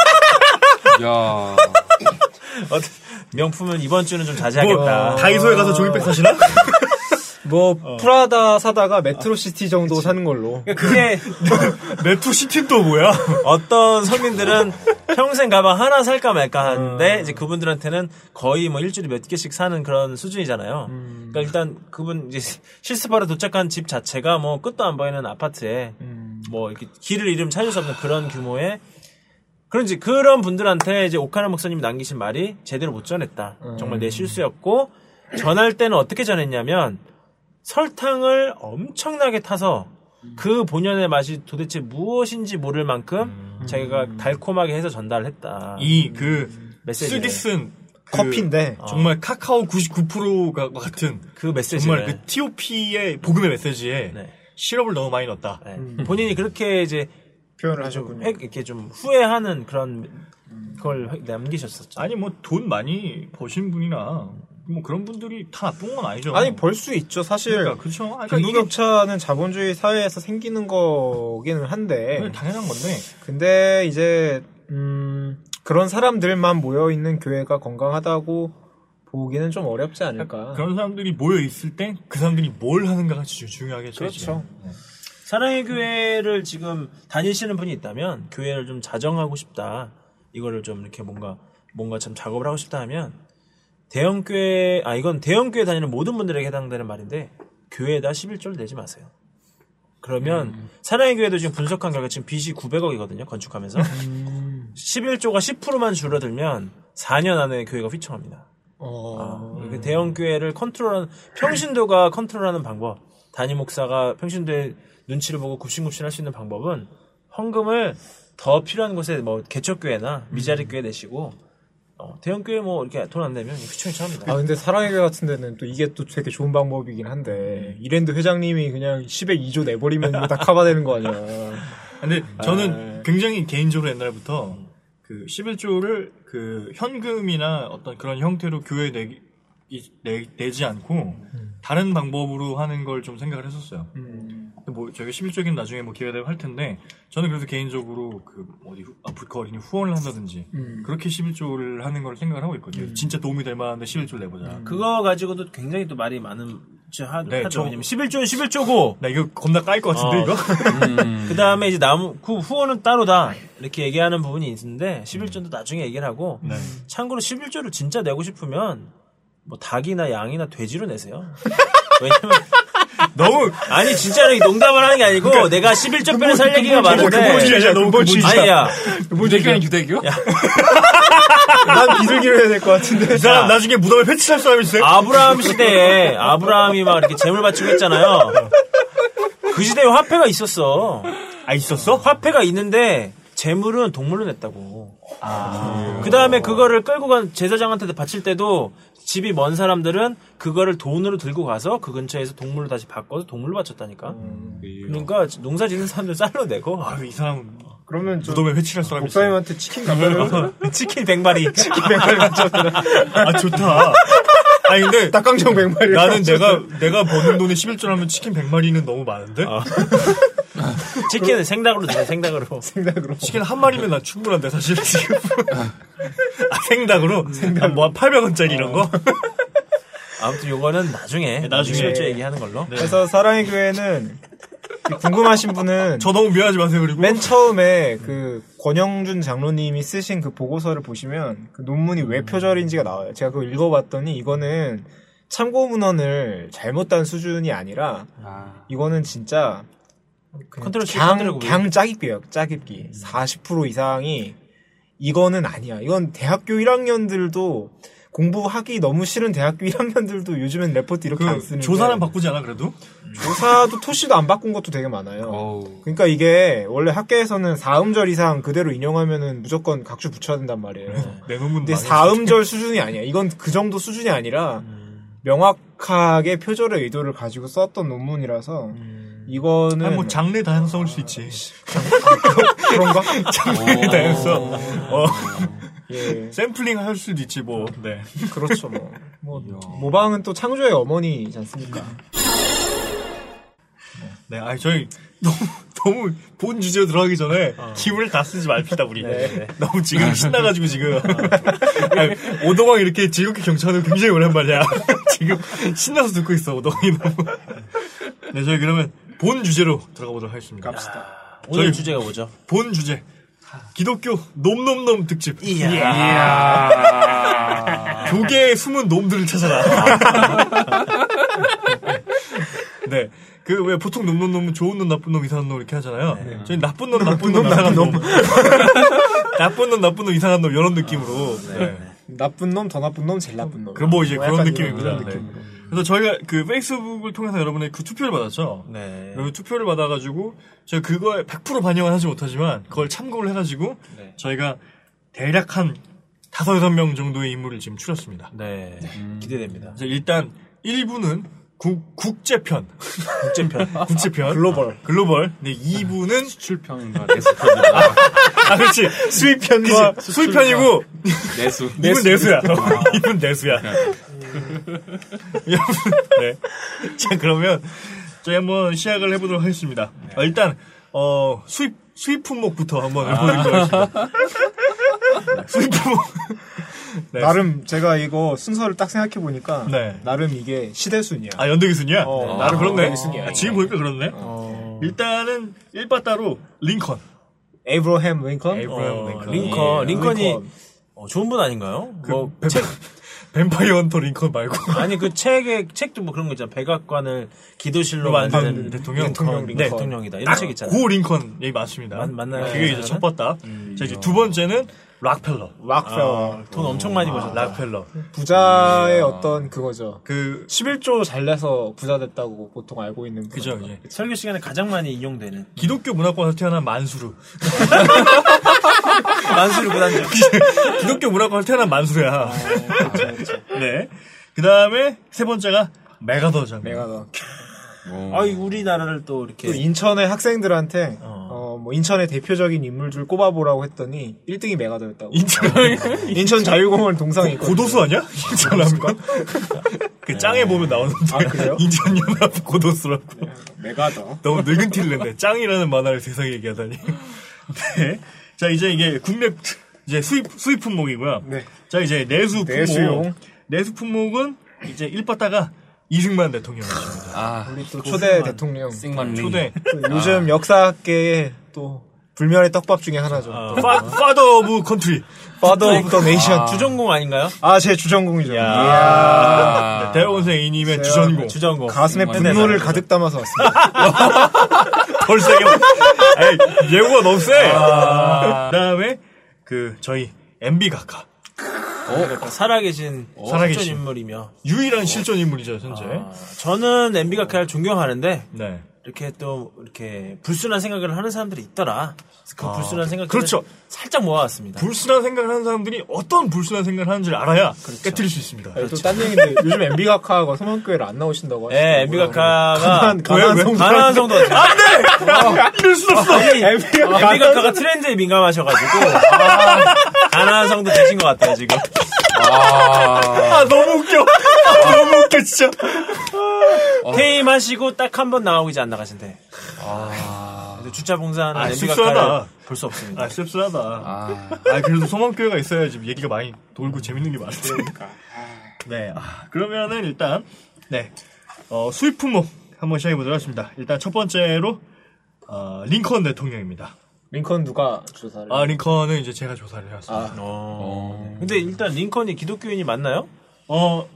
야. 어떤 명품은 이번 주는 좀 자제하겠다. 뭐 다이소에 가서 종이백 사시나? 뭐, 프라다 사다가 메트로시티 정도 사는 걸로. 그게 메트로시티는 또 뭐야? 어떤 서민들은 평생 가방 하나 살까 말까 하는데 이제 그분들한테는 거의 뭐 일주일에 몇 개씩 사는 그런 수준이잖아요. 그러니까 일단 그분 이제 실습하러 도착한 집 자체가 뭐 끝도 안 보이는 아파트에 뭐 이렇게 길을 잃으면 찾을 수 없는 그런 규모의 그런지 그런 분들한테 이제 오카나 목사님이 남기신 말이 제대로 못 전했다. 정말 내 실수였고 전할 때는 어떻게 전했냐면 설탕을 엄청나게 타서 그 본연의 맛이 도대체 무엇인지 모를 만큼 자기가 달콤하게 해서 전달을 했다. 이 그 메시지를. 쓰기 쓴 그 커피인데. 정말 카카오 구십구 퍼센트가 같은 그 메시지를 정말 그 티오피의 복음의 메시지에 네. 시럽을 너무 많이 넣었다. 네. 본인이 그렇게 이제 표현을 좀 하셨군요. 해- 이렇게 좀 후회하는 그런 걸 남기셨었죠. 아니 뭐 돈 많이 버신 분이나 뭐 그런 분들이 다 나쁜 건 아니죠. 아니, 벌 수 있죠. 사실. 그러니까 그렇죠. 아니, 그러니까 이게 빈부격차는 자본주의 사회에서 생기는 거기는 한데. 그건 당연한 건데 근데 이제, 음, 그런 사람들만 모여있는 교회가 건강하다고 보기는 좀 어렵지 않을까. 그런 사람들이 모여 있을 때 그 사람들이 뭘 하는가가 진짜 중요하겠죠. 그렇죠. 사랑의 교회를 지금 다니시는 분이 있다면 교회를 좀 자정하고 싶다. 이거를 좀 이렇게 뭔가 뭔가 참 작업을 하고 싶다 하면 대형 교회 아 이건 대형 교회 다니는 모든 분들에게 해당되는 말인데 교회에다 십일 조를 내지 마세요. 그러면 음. 사랑의 교회도 지금 분석한 결과 지금 빚이 구백억이거든요. 건축하면서. 음. 십일 조가 십 퍼센트만 줄어들면 사 년 안에 교회가 휘청합니다. 어. 아, 대형 교회를 컨트롤하는 평신도가 컨트롤하는 방법. 담임 목사가 평신도의 눈치를 보고 굽신굽신 할 수 있는 방법은 헌금을 더 필요한 곳에 뭐 개척교회나 미자리 교회 내시고 어, 대형 교회 뭐 이렇게 돈 안 내면 휘청휘청합니다. 아 근데 사랑의 교회 같은 데는 또 이게 또 되게 좋은 방법이긴 한데 이랜드 회장님이 그냥 십에 이 조 내버리면 이거 다 커버되는 거 아니야. 근데 저는 아... 굉장히 개인적으로 옛날부터 그 십일 조를 그 현금이나 어떤 그런 형태로 교회에 내기, 내, 내지 않고 음. 다른 방법으로 하는 걸 좀 생각을 했었어요. 음. 뭐 저희가 십일 조는 나중에 뭐 기회가 되면 할 텐데 저는 그래서 개인적으로 그 어디 아프리카 어린이 후원을 한다든지 음. 그렇게 십일 조를 하는 걸 생각을 하고 있거든요. 음. 진짜 도움이 될 만한데 십일 조를 내보자. 음. 그거 가지고도 굉장히 또 말이 많은 하, 네, 하죠. 왜냐면 십일 조는 십일 조고 나 이거 겁나 까일 것 같은데 어. 이거. 음. 그 다음에 이제 나무 그 후원은 따로다 이렇게 얘기하는 부분이 있는데 십일 조도 나중에 얘기를 하고 네. 참고로 십일 조를 진짜 내고 싶으면 뭐 닭이나 양이나 돼지로 내세요. 왜냐면 너무 아니 진짜로 농담을 하는 게 아니고 그러니까, 내가 십일 조 빼는 살 얘기가 많은데 근본주의야 근본주의야 아니야 무대기랑 유대교? 난 비둘기로 해야 될 것 같은데 이 사람 나중에 무덤에 패치할 사람이 있어요? 아브라함 시대에 아브라함이 막 이렇게 재물 바치고 했잖아요. 그 시대에 화폐가 있었어. 아 있었어? 화폐가 있는데 재물은 동물로 냈다고. 아. 그 다음에 그거를 끌고 간 제사장한테 바칠 때도 집이 먼 사람들은 그거를 돈으로 들고 가서 그 근처에서 동물로 다시 바꿔서 동물로 바쳤다니까. 음. 그러니까 농사 짓는 사람들 쌀로 내고. 아, 이 사람. 그러면 무덤에 회칠할 사람이 목사님한테 치킨 가면 치킨 백 마리. 치킨 백 마리 맞췄다. 아, 좋다. 아니, 근데. 닭강정 백 마리. 나는 내가, 내가 버는 돈에 십일 조라면 치킨 백 마리는 너무 많은데? 아. 치킨은 생닭으로 주네, 생닭으로. 생닭으로. 치킨 한 마리면 난 충분한데, 사실 지금. 아, 생닭으로? 생닭 뭐 한 팔백 원짜리 이런 거? 아무튼 요거는 나중에. 네, 나중에. 실제 얘기하는 걸로. 네. 그래서 사랑의 교회는 궁금하신 분은. 저 너무 미안하지 마세요, 그리고. 맨 처음에 그 권영준 장로님이 쓰신 그 보고서를 보시면 그 논문이 왜 표절인지가 나와요. 제가 그거 읽어봤더니 이거는 참고 문헌을 잘못 단 수준이 아니라 아. 이거는 진짜 컨트롤 강, 강 짜깁기예요. 짜깁기. 음. 사십 퍼센트 이상이 이거는 아니야. 이건 대학교 일 학년들도 공부하기 너무 싫은 대학교 일 학년들도 요즘엔 레포트 이렇게 그 안 쓰는데. 조사는 바꾸지 않아 그래도? 조사도 토시도 안 바꾼 것도 되게 많아요. 오우. 그러니까 이게 원래 학계에서는 사음절 이상 그대로 인용하면은 무조건 각주 붙여야 된단 말이에요. 내 논문 근데 사음절 수준이 아니야. 이건 그 정도 수준이 아니라 음. 명확하게 표절의 의도를 가지고 썼던 논문이라서 음. 이거는 아니, 뭐 장르 다양성일 수 있지. 그런가? 장르 다양성. 어. 예. 샘플링 할 수도 있지 뭐. 네. 그렇죠 뭐. 뭐 모방은 또 창조의 어머니이지 않습니까? 네, 아니 저희 너무 너무 본 주제로 들어가기 전에 어. 기분을 다 쓰지 말피다 우리. 네, 네. 너무 지금 신나가지고 지금 아니, 오동왕 이렇게 즐겁게 경청하는 거 굉장히 오랜만이야. 지금 신나서 듣고 있어 오동왕이 너무. 네, 저희 그러면 본 주제로 들어가 보도록 하겠습니다. 갑시다. 오늘 주제가 뭐죠? 본 주제. 기독교 놈놈놈 특집. 이야. 이야. 교계의 숨은 놈들을 찾아라. 네. 그 왜 보통 놈놈놈은 좋은 놈, 나쁜 놈, 이상한 놈 이렇게 하잖아요. 네. 저희 나쁜 놈, 나쁜 놈, 이상한 놈. 나쁜 놈, 나쁜 놈, 이상한 놈 이런 느낌으로. 네. 네. 나쁜 놈, 더 나쁜 놈, 제일 나쁜 놈. 그럼 뭐 이제 뭐 그런 느낌입니다. 그런 느낌으로. 네. 그래서 저희가 그 페이스북을 통해서 여러분의 그 투표를 받았죠. 네. 여러분 투표를 받아가지고 저희 그거에 백 퍼센트 반영은 하지 못하지만 그걸 참고를 해가지고 네. 저희가 대략 한 다섯 여섯 명 정도의 인물을 지금 추렸습니다. 네. 음. 기대됩니다. 그래서 일단 일 부는 국, 국제편. 국제편. 국제편. 글로벌. 글로벌. 네, 이 부는 수출편과 내수편이다. 아, 그렇지. 수입편과 수입편이고. 내수. 이분 내수야. 이분 내수야. 네. 자, 그러면 저희 한번 시작을 해보도록 하겠습니다. 네. 어, 일단, 어, 수입, 수입 품목부터 한번 해보도록 하겠습니다. 수입 품목. 네. 나름 제가 이거 순서를 딱 생각해 보니까 네. 나름 이게 시대순이야. 아 연대기순이야? 어, 나름 그렇네. 순이야. 아, 지금 보니까 그렇네. 어. 일단은 일 바 따로 링컨. 에이브러햄 링컨? 에이브러햄 어, 링컨. 링컨. 예, 링컨이 링컨. 어, 좋은 분 아닌가요? 그 뭐 뱀- 책, 뱀파이어 헌터 링컨 말고 아니 그 책에 책도 뭐 그런 거 있잖아. 백악관을 기도실로 만든 만든 대통령? 대통령 네, 링컨. 대통령이다. 이런 책 있잖아. 고 링컨 얘기 맞습니다. 맞- 맞나요? 그게 이제 그거는? 첫 번째. 자 이제 두 번째는 락펠러. 락펠러. 아, 돈 엄청 많이 버셨다. 락펠러. 부자의 어떤 그거죠. 그 십일 조 잘 내서 부자 됐다고 보통 알고 있는 그죠 분이죠. 이제 설교 시간에 가장 많이 인용되는 기독교 문화권에서 태어난 만수르. 만수르 구단주. 기독교 문화권에서 태어난 만수르야. 네. 그 다음에 세 번째가 메가더 장군. 내가 너. 아이 우리나라를 또 이렇게 또 인천의 학생들한테 어. 어, 뭐 인천의 대표적인 인물들 꼽아보라고 했더니 일 등이 메가더였다고. 인천 인천 자유공원 동상에 있거든요. 고도수 아니야? 인천하면 그 짱에 보면 나오는데 아, 그래요? 인천연합 고도수라고. 메가더. 너무 늙은 티를 냈네. 짱이라는 만화를 세상에 얘기하다니. 네. 자 이제 이게 국내 이제 수입 수입 품목이고요. 네. 자 이제 내수 품목. 내수용. 내수 품목은 이제 일 받다가 이승만 대통령이십니다. 아, 우리 또 초대 대통령. 싱만리. 초대 또 요즘 역사학계의 또 불멸의 떡밥 중에 하나죠. 파, 파더 오브 컨트리. Father of the Nation. 주전공 아닌가요? 아, 제 주전공이죠. 아, 대학원생 A님의 제가 주전공. 주전공. 가슴에 음, 분노를 네네. 가득 담아서 왔습니다. 덜 세게. 아니, 예고가 너무 세. 그 다음에 그 저희 엠비 각하. 그러니까 살아계신 살아계신. 실존 인물이며 유일한 실존 인물이죠 현재. 아, 저는 엠비 각하를 존경하는데 네. 이렇게 또 이렇게 불순한 생각을 하는 사람들이 있더라. 그래서 그 불순한 생각을 그렇죠. 살짝 모아왔습니다. 불순한 생각을 하는 사람들이 어떤 불순한 생각을 하는지를 알아야 깨뜨릴 수 있습니다. 또 딴 얘기인데 요즘 엠비 각하가 소망교회를 안 나오신다고 하시죠. 네, 엠비 각하가 가난, 가난 왜? 성도. 가난한 성도 안돼. 이럴 수 없어. 아니, 엠비 각하가 트렌드에 민감하셔가지고 아, 가난한 성도 되신 것 같아요 지금. 아 너무 웃겨. 아, 너무 웃겨 진짜. 퇴임하시고 딱 한 번 나오고 이제 안 나가신대. 그래서 주차 봉사하는 아, 엠비 씁쓸하다. 각하를 볼 수 없습니다. 아 씁쓸하다. 아, 아 그래도 소망교회가 있어야지 얘기가 많이 돌고 재밌는 게 많으니까. 네. 아, 그러면은 일단 네 어, 수입 품목 한번 시작해 보도록 하겠습니다. 일단 첫 번째로 어, 링컨 대통령입니다. 링컨 누가 조사를? 아 링컨은 이제 제가 조사를 해왔습니다. 어. 근데 일단 링컨이 기독교인이 맞나요? 어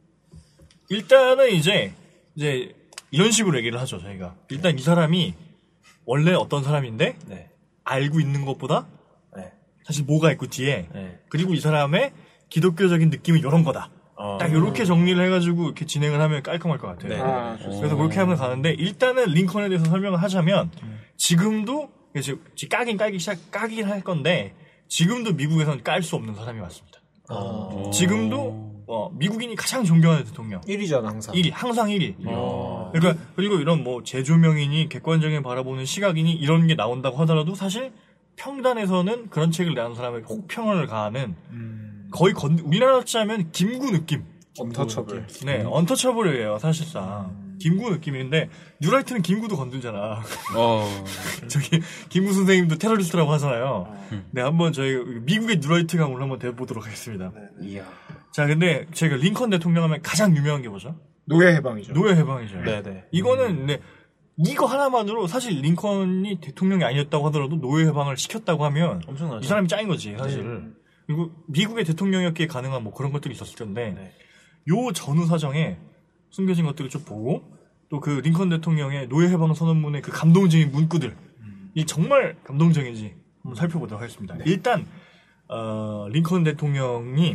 일단은 이제 이제 이런 식으로 얘기를 하죠 저희가. 일단 이 사람이 원래 어떤 사람인데 네. 알고 있는 것보다 네. 사실 뭐가 있고 뒤에 네. 그리고 이 사람의 기독교적인 느낌이 이런 거다. 어. 딱 이렇게 정리를 해가지고 이렇게 진행을 하면 깔끔할 것 같아요. 네. 아, 그래서 그렇게 하면 가는데 일단은 링컨에 대해서 설명을 하자면 지금도 이제 까긴 까기 시작 까긴 할 건데 지금도 미국에서는 깔 수 없는 사람이 왔습니다. 어. 지금도 어, 미국인이 가장 존경하는 대통령 일 위잖아 항상. 일 위 항상 일 위. 어. 그러니까 그리고 이런 뭐 재조명이니 객관적인 바라보는 시각이니 이런 게 나온다고 하더라도 사실 평단에서는 그런 책을 내는 사람의 혹평을 가하는 거의 건, 우리나라 치면 김구 느낌. 언터처블. 네, 언터처블이에요 사실상. 김구 느낌인데 뉴라이트는 김구도 건들잖아. 어, 저기 김구 선생님도 테러리스트라고 하잖아요. 네, 한번 저희 미국의 뉴라이트 강을 한번 대보도록 하겠습니다. 이야. 자, 근데 제가 링컨 대통령 하면 가장 유명한 게 뭐죠? 노예 해방이죠. 노예 해방이죠. 네네. 이거는 네, 이거 하나만으로 사실 링컨이 대통령이 아니었다고 하더라도 노예 해방을 시켰다고 하면 엄청나죠. 이 사람이 짱인 거지 사실. 그리고 미국의 대통령이었기에 가능한 뭐 그런 것들이 있었을 텐데 네. 요 전후 사정에 숨겨진 것들을 좀 보고 또 그 링컨 대통령의 노예 해방 선언문의 그 감동적인 문구들 이 정말 감동적인지 한번 살펴보도록 하겠습니다. 일단 어, 링컨 대통령이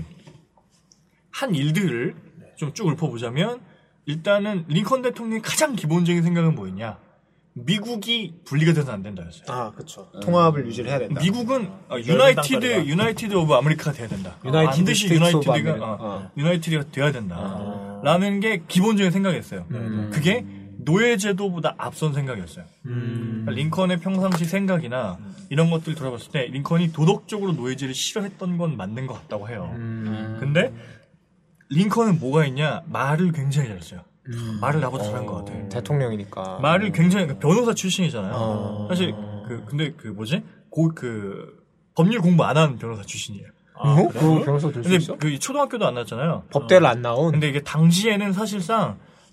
한 일들을 좀 쭉 읊어보자면 일단은 링컨 대통령의 가장 기본적인 생각은 뭐였냐? 미국이 분리가 돼서는 안 된다였어요. 아, 그렇죠. 통합을 유지를 해야 된다. 미국은 어, 열린 유나이티드 땅거리가. 유나이티드 오브 아메리카가 돼야 된다. 유나이티드 반드시 스테이츠 오브 유나이티드가 아메리카. 어, 어. 유나이티드가 돼야 된다. 아. 라는 게 기본적인 생각이었어요. 음. 그게 노예제도보다 앞선 생각이었어요. 음. 그러니까 링컨의 평상시 생각이나 이런 것들 돌아봤을 때 링컨이 도덕적으로 노예제를 싫어했던 건 맞는 것 같다고 해요. 음. 근데 링컨은 뭐가 있냐? 말을 굉장히 잘했어요. 말을 나보다 잘한 것 같아. 대통령이니까. 말을 굉장히 그러니까 변호사 출신이잖아요. 어. 사실 그 근데 그 뭐지? 고 그 법률 공부 안 한 변호사 출신이에요. 어? 그 변호사 될 수 근데 있어? 그 초등학교도 안 나왔잖아요. 법대를 안 나온. 근데 이게 당시에는 사실상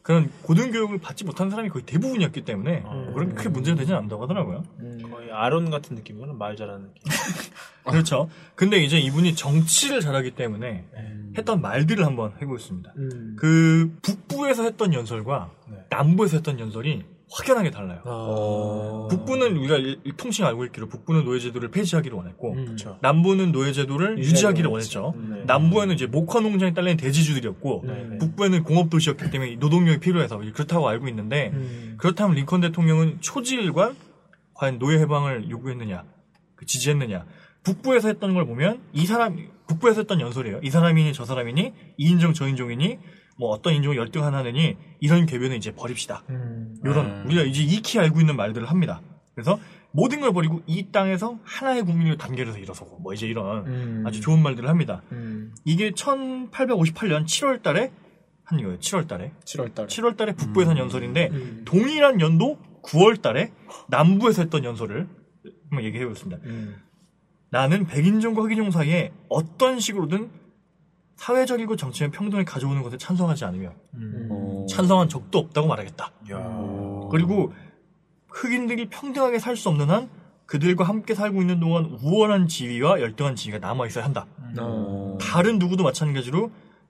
그런 고등교육을 받지 못한 사람이 거의 대부분이었기 때문에 뭐 그런 게 크게 문제가 되지는 않는다고 하더라고요. 거의 아론 같은 느낌이구나. 말 잘하는 느낌. 그렇죠. 근데 이제 이분이 정치를 잘하기 때문에 했던 말들을 한번 해보겠습니다. 음. 그 북부에서 했던 연설과 네. 남부에서 했던 연설이 확연하게 달라요. 어... 북부는 우리가 일- 통칭 알고 있기로 북부는 노예제도를 폐지하기를 원했고 음. 그렇죠. 남부는 노예제도를 유지하기를 원했죠. 네. 남부에는 이제 목화 농장에 딸린 대지주들이었고 네, 네. 북부에는 공업도시였기 때문에 노동력이 필요해서 그렇다고 알고 있는데 음. 그렇다면 링컨 대통령은 초지일관 과연 노예 해방을 요구했느냐, 그 지지했느냐. 북부에서 했던 걸 보면 이 사람 북부에서 했던 연설이에요. 이 사람이니 저 사람이니 이 인종 저 인종이니 뭐 어떤 인종을 열등하느니 이런 궤변은 이제 버립시다. 음. 이런 우리가 이제 익히 알고 있는 말들을 합니다. 그래서 모든 걸 버리고 이 땅에서 하나의 국민을 단결해서 일어서고 뭐 이제 이런 음. 아주 좋은 말들을 합니다. 음. 이게 천팔백오십팔 년 칠월 달에 한 거예요. 칠월 달에. 칠월 달에. 칠월 달에 북부에서 한 연설인데 음. 동일한 연도 구월 달에 남부에서 했던 연설을 한번 얘기해 보겠습니다. 음. 나는 백인종과 흑인종 사이에 어떤 식으로든 사회적이고 정치적 평등을 가져오는 것에 찬성하지 않으며 음. 찬성한 적도 없다고 말하겠다. 야. 그리고 흑인들이 평등하게 살 수 없는 한 그들과 함께 살고 있는 동안 우월한 지위와 열등한 지위가 남아 있어야 한다. 어. 다른 누구도 마찬가지로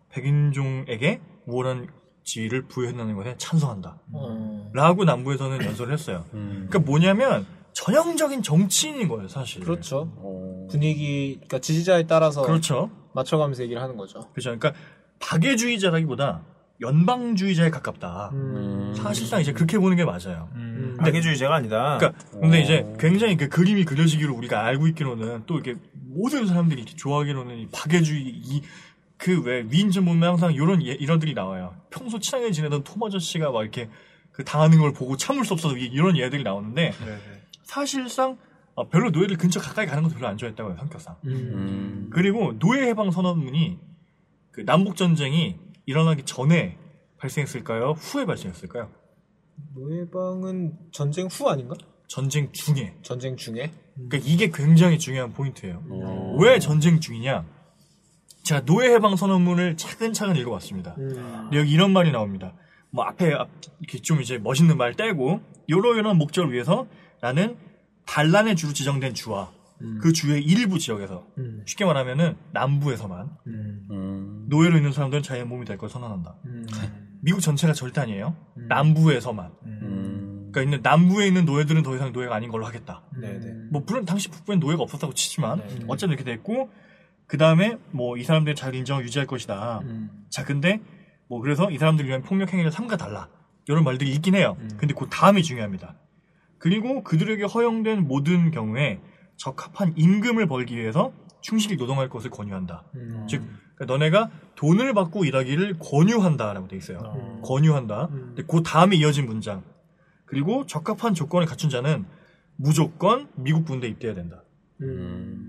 백인종에게 우월한 지위를 부여한다는 것에 찬성한다. 어. 라고 남부에서는 연설을 했어요. 그러니까 뭐냐면 전형적인 정치인인 거예요, 사실. 그렇죠. 분위기, 그러니까 지지자에 따라서 그렇죠. 맞춰가면서 얘기를 하는 거죠. 그렇죠. 그러니까 박애주의자라기보다 연방주의자에 가깝다. 음. 사실상 이제 그렇게 보는 게 맞아요. 음. 박애주의자가 아니다. 그러니까 근데 이제 굉장히 그 그림이 그려지기로 우리가 알고 있기로는 또 이렇게 모든 사람들이 이렇게 좋아하기로는 이 박애주의 이 그 왜 위인전 보면 항상 이런 예, 이런들이 나와요. 평소 친하게 지내던 톰 아저씨가 막 이렇게 그 당하는 걸 보고 참을 수 없어서 이- 이런 예들이 나오는데 사실상 어, 별로 노예들 근처 가까이 가는 것도 별로 안 좋아했다고 해요, 성격상. 음. 그리고 노예 해방 선언문이 그 남북 전쟁이 일어나기 전에 발생했을까요? 후에 발생했을까요? 노예방은 전쟁 후 아닌가? 전쟁 중에. 전쟁 중에? 그러니까 이게 굉장히 중요한 포인트예요. 왜 전쟁 중이냐? 제가 노예 해방 선언문을 차근차근 읽어봤습니다. 음. 근데 여기 이런 말이 나옵니다. 뭐 앞에 앞- 이렇게 좀 이제 멋있는 말 떼고 요러요런 목적을 위해서 나는 반란의 주로 지정된 주와 그 주의 일부 지역에서 음. 쉽게 말하면은 남부에서만 음. 노예로 있는 사람들은 자유의 몸이 될 걸 선언한다. 음. 미국 전체가 절대 아니에요. 남부에서만. 음. 그러니까 있는 남부에 있는 노예들은 더 이상 노예가 아닌 걸로 하겠다. 네네. 뭐 물론 당시 북부엔 노예가 없었다고 치지만 네. 어쨌든 이렇게 됐고 그 다음에 뭐 이 사람들의 자유 인정을 유지할 것이다. 음. 자 근데 뭐 그래서 이 사람들을 위한 폭력 행위를 삼가달라 이런 말들이 있긴 해요. 음. 근데 그 다음이 중요합니다. 그리고 그들에게 허용된 모든 경우에 적합한 임금을 벌기 위해서 충실히 노동할 것을 권유한다. 음. 즉 그러니까 너네가 돈을 받고 일하기를 권유한다라고 돼 있어요. 음. 권유한다. 근데 그 다음에 이어진 문장. 그리고 적합한 조건을 갖춘 자는 무조건 미국 군대에 입대해야 된다. 음.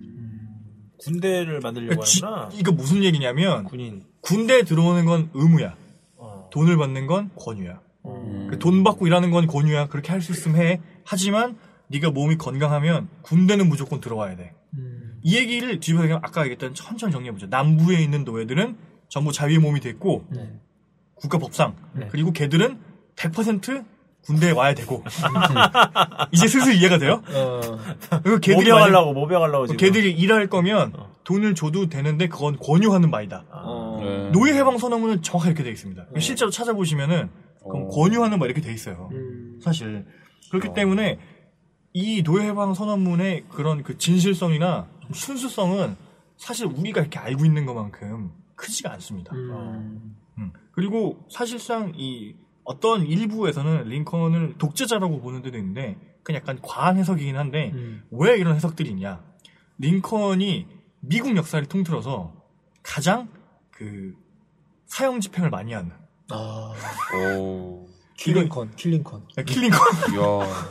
군대를 만들려고 그러니까 지- 하는구나. 이거 무슨 얘기냐면 군인. 군대에 들어오는 건 의무야. 어. 돈을 받는 건 권유야. 음. 그돈 받고 일하는 건 권유야. 그렇게 할 수 있으면 해. 하지만 네가 몸이 건강하면 군대는 무조건 들어와야 돼. 음. 이 얘기를 뒤집어서 그냥 아까 얘기했던 천천히 정리해보죠. 남부에 있는 노예들은 전부 자유의 몸이 됐고 네. 국가법상 네. 그리고 걔들은 백 퍼센트 군대에 와야 되고 이제 슬슬 이해가 돼요? 어. 그리고 걔들이 만약- 모병하려고 모병하려고 지금. 걔들이 일할 거면 돈을 줘도 되는데 그건 권유하는 바이다. 어. 네. 노예 해방 선언문은 정확하게 이렇게 돼 있습니다. 실제로 찾아보시면은 그럼 어. 권유하는 바 이렇게 돼 있어요. 음. 사실 그렇기 때문에 이 노예 해방 선언문의 그런 그 진실성이나 순수성은 사실 우리가 이렇게 알고 있는 것만큼 크지가 않습니다. 음. 음. 그리고 사실상 이 어떤 일부에서는 링컨을 독재자라고 보는 데도 있는데 그건 약간 과한 해석이긴 한데 음. 왜 이런 해석들이 있냐? 링컨이 미국 역사를 통틀어서 가장 그 사형 집행을 많이 하는 아. 오. 킬링컨, 킬링컨. 킬링컨, 야.